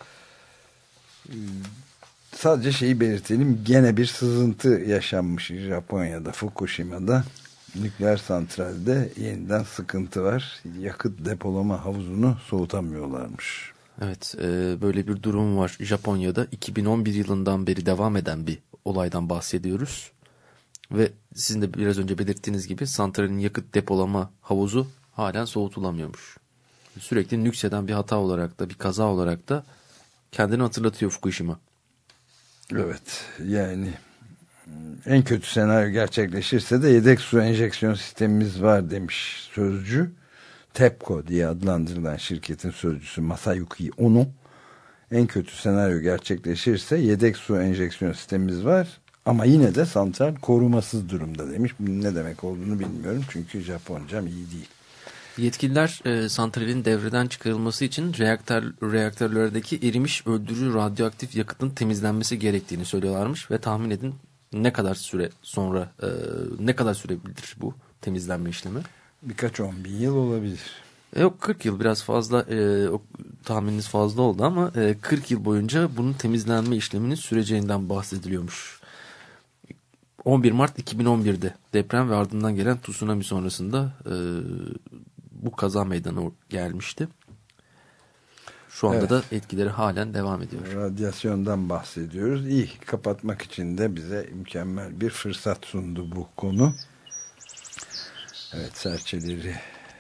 [SPEAKER 2] sadece şeyi belirtelim. Gene bir sızıntı yaşanmış Japonya'da, Fukushima'da. Nükleer santralde yeniden sıkıntı var. Yakıt depolama havuzunu soğutamıyorlarmış.
[SPEAKER 3] Evet, böyle bir durum var. Japonya'da 2011 yılından beri devam eden bir olaydan bahsediyoruz. Ve sizin de biraz önce belirttiğiniz gibi santralin yakıt depolama havuzu halen soğutulamıyormuş. Sürekli nükseden bir hata olarak da, bir kaza olarak da kendini hatırlatıyor Fukushima.
[SPEAKER 2] Evet, yani en kötü senaryo gerçekleşirse de yedek su enjeksiyon sistemimiz var demiş sözcü. TEPCO diye adlandırılan şirketin sözcüsü Masayuki Ono. En kötü senaryo gerçekleşirse yedek su enjeksiyon sistemimiz var ama yine de santral korumasız durumda demiş. Ne demek olduğunu bilmiyorum çünkü Japoncam iyi değil.
[SPEAKER 3] Yetkililer santralin devreden çıkarılması için reaktörlerdeki erimiş öldürücü radyoaktif yakıtın temizlenmesi gerektiğini söylüyorlarmış ve tahmin edin ne kadar süre sonra ne kadar sürebilir bu temizlenme işlemi?
[SPEAKER 2] Birkaç 10 bin yıl olabilir.
[SPEAKER 3] Yok 40 yıl biraz fazla tahmininiz fazla oldu ama 40 yıl boyunca bunun temizlenme işleminin süreceğinden bahsediliyormuş. 11 Mart 2011'de deprem ve ardından gelen tsunami sonrasında bu kaza meydana gelmişti. Şu anda da etkileri halen devam ediyor.
[SPEAKER 2] Radyasyondan bahsediyoruz. İyi, kapatmak için de bize mükemmel bir fırsat sundu bu konu. Evet, serçeleri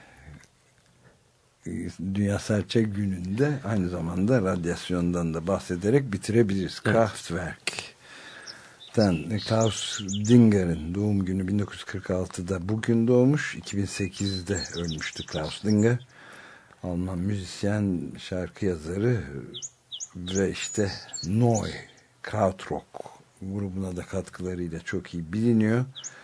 [SPEAKER 2] Dünya Serçe Günü'nde aynı zamanda radyasyondan da bahsederek bitirebiliriz. Evet. Kraftwerk'ten Klaus Dinger'in doğum günü 1946'da bugün doğmuş. 2008'de ölmüştü Klaus Dinger. Alman müzisyen, şarkı yazarı ve işte Neu! Krautrock grubuna da katkılarıyla çok iyi biliniyor.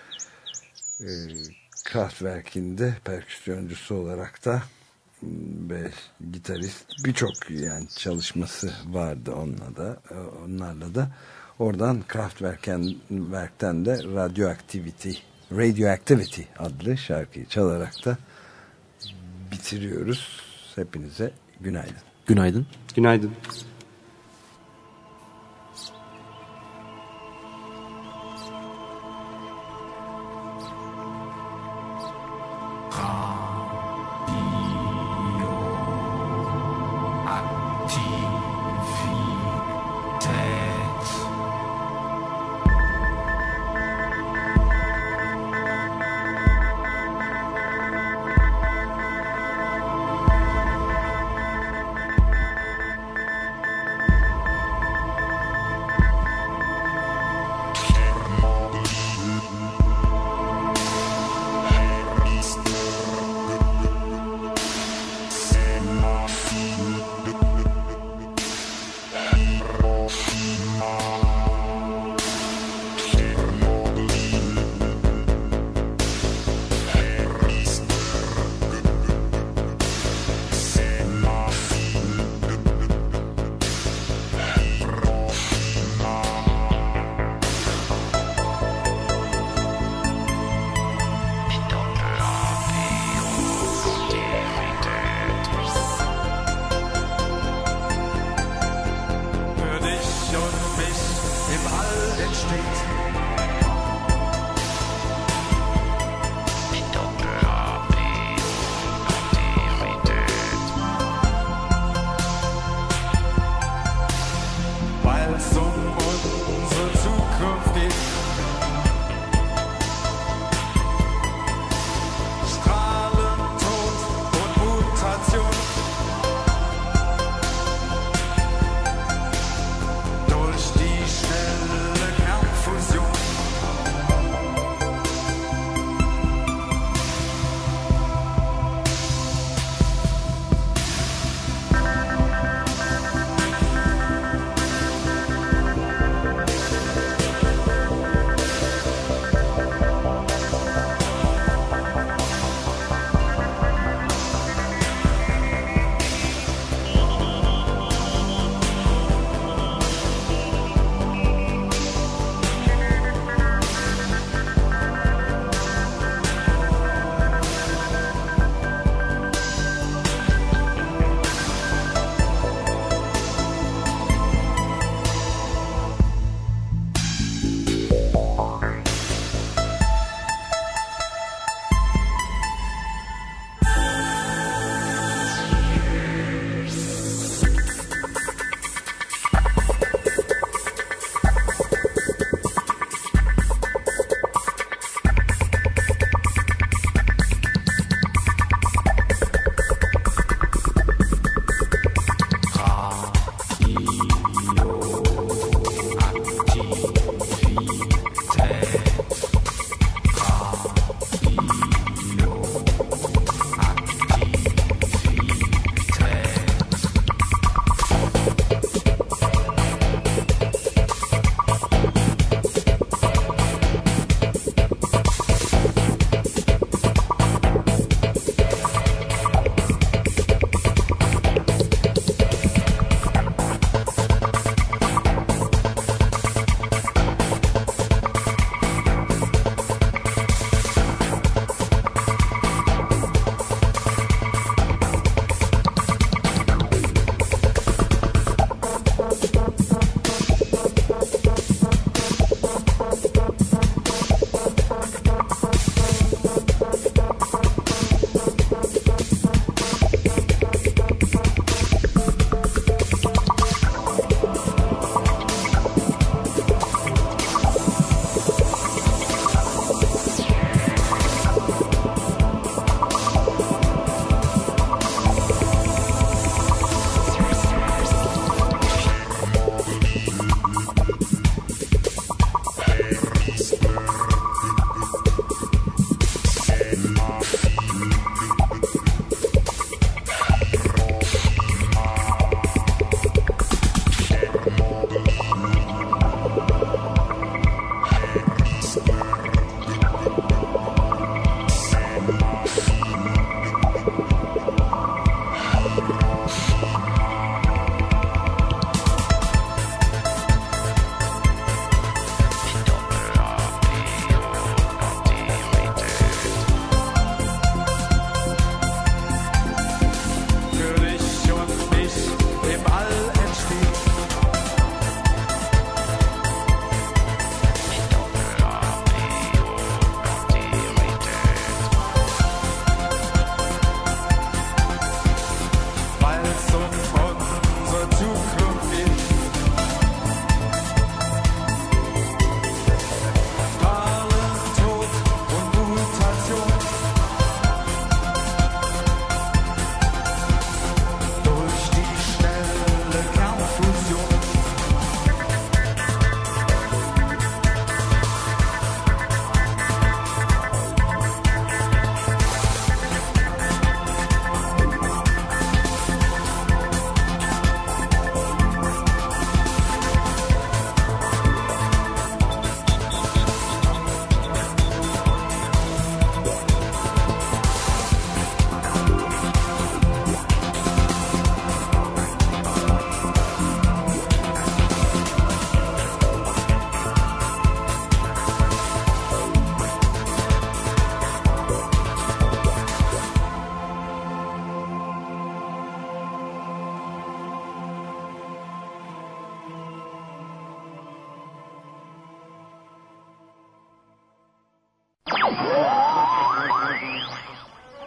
[SPEAKER 2] Kraftwerk'in de perküsyoncusu olarak da ve gitarist birçok yani çalışması vardı onlarla da. Oradan Kraftwerk'ten de Radioactivity adlı şarkıyı çalarak da bitiriyoruz. Hepinize günaydın.
[SPEAKER 3] Günaydın.
[SPEAKER 10] Günaydın.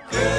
[SPEAKER 1] good.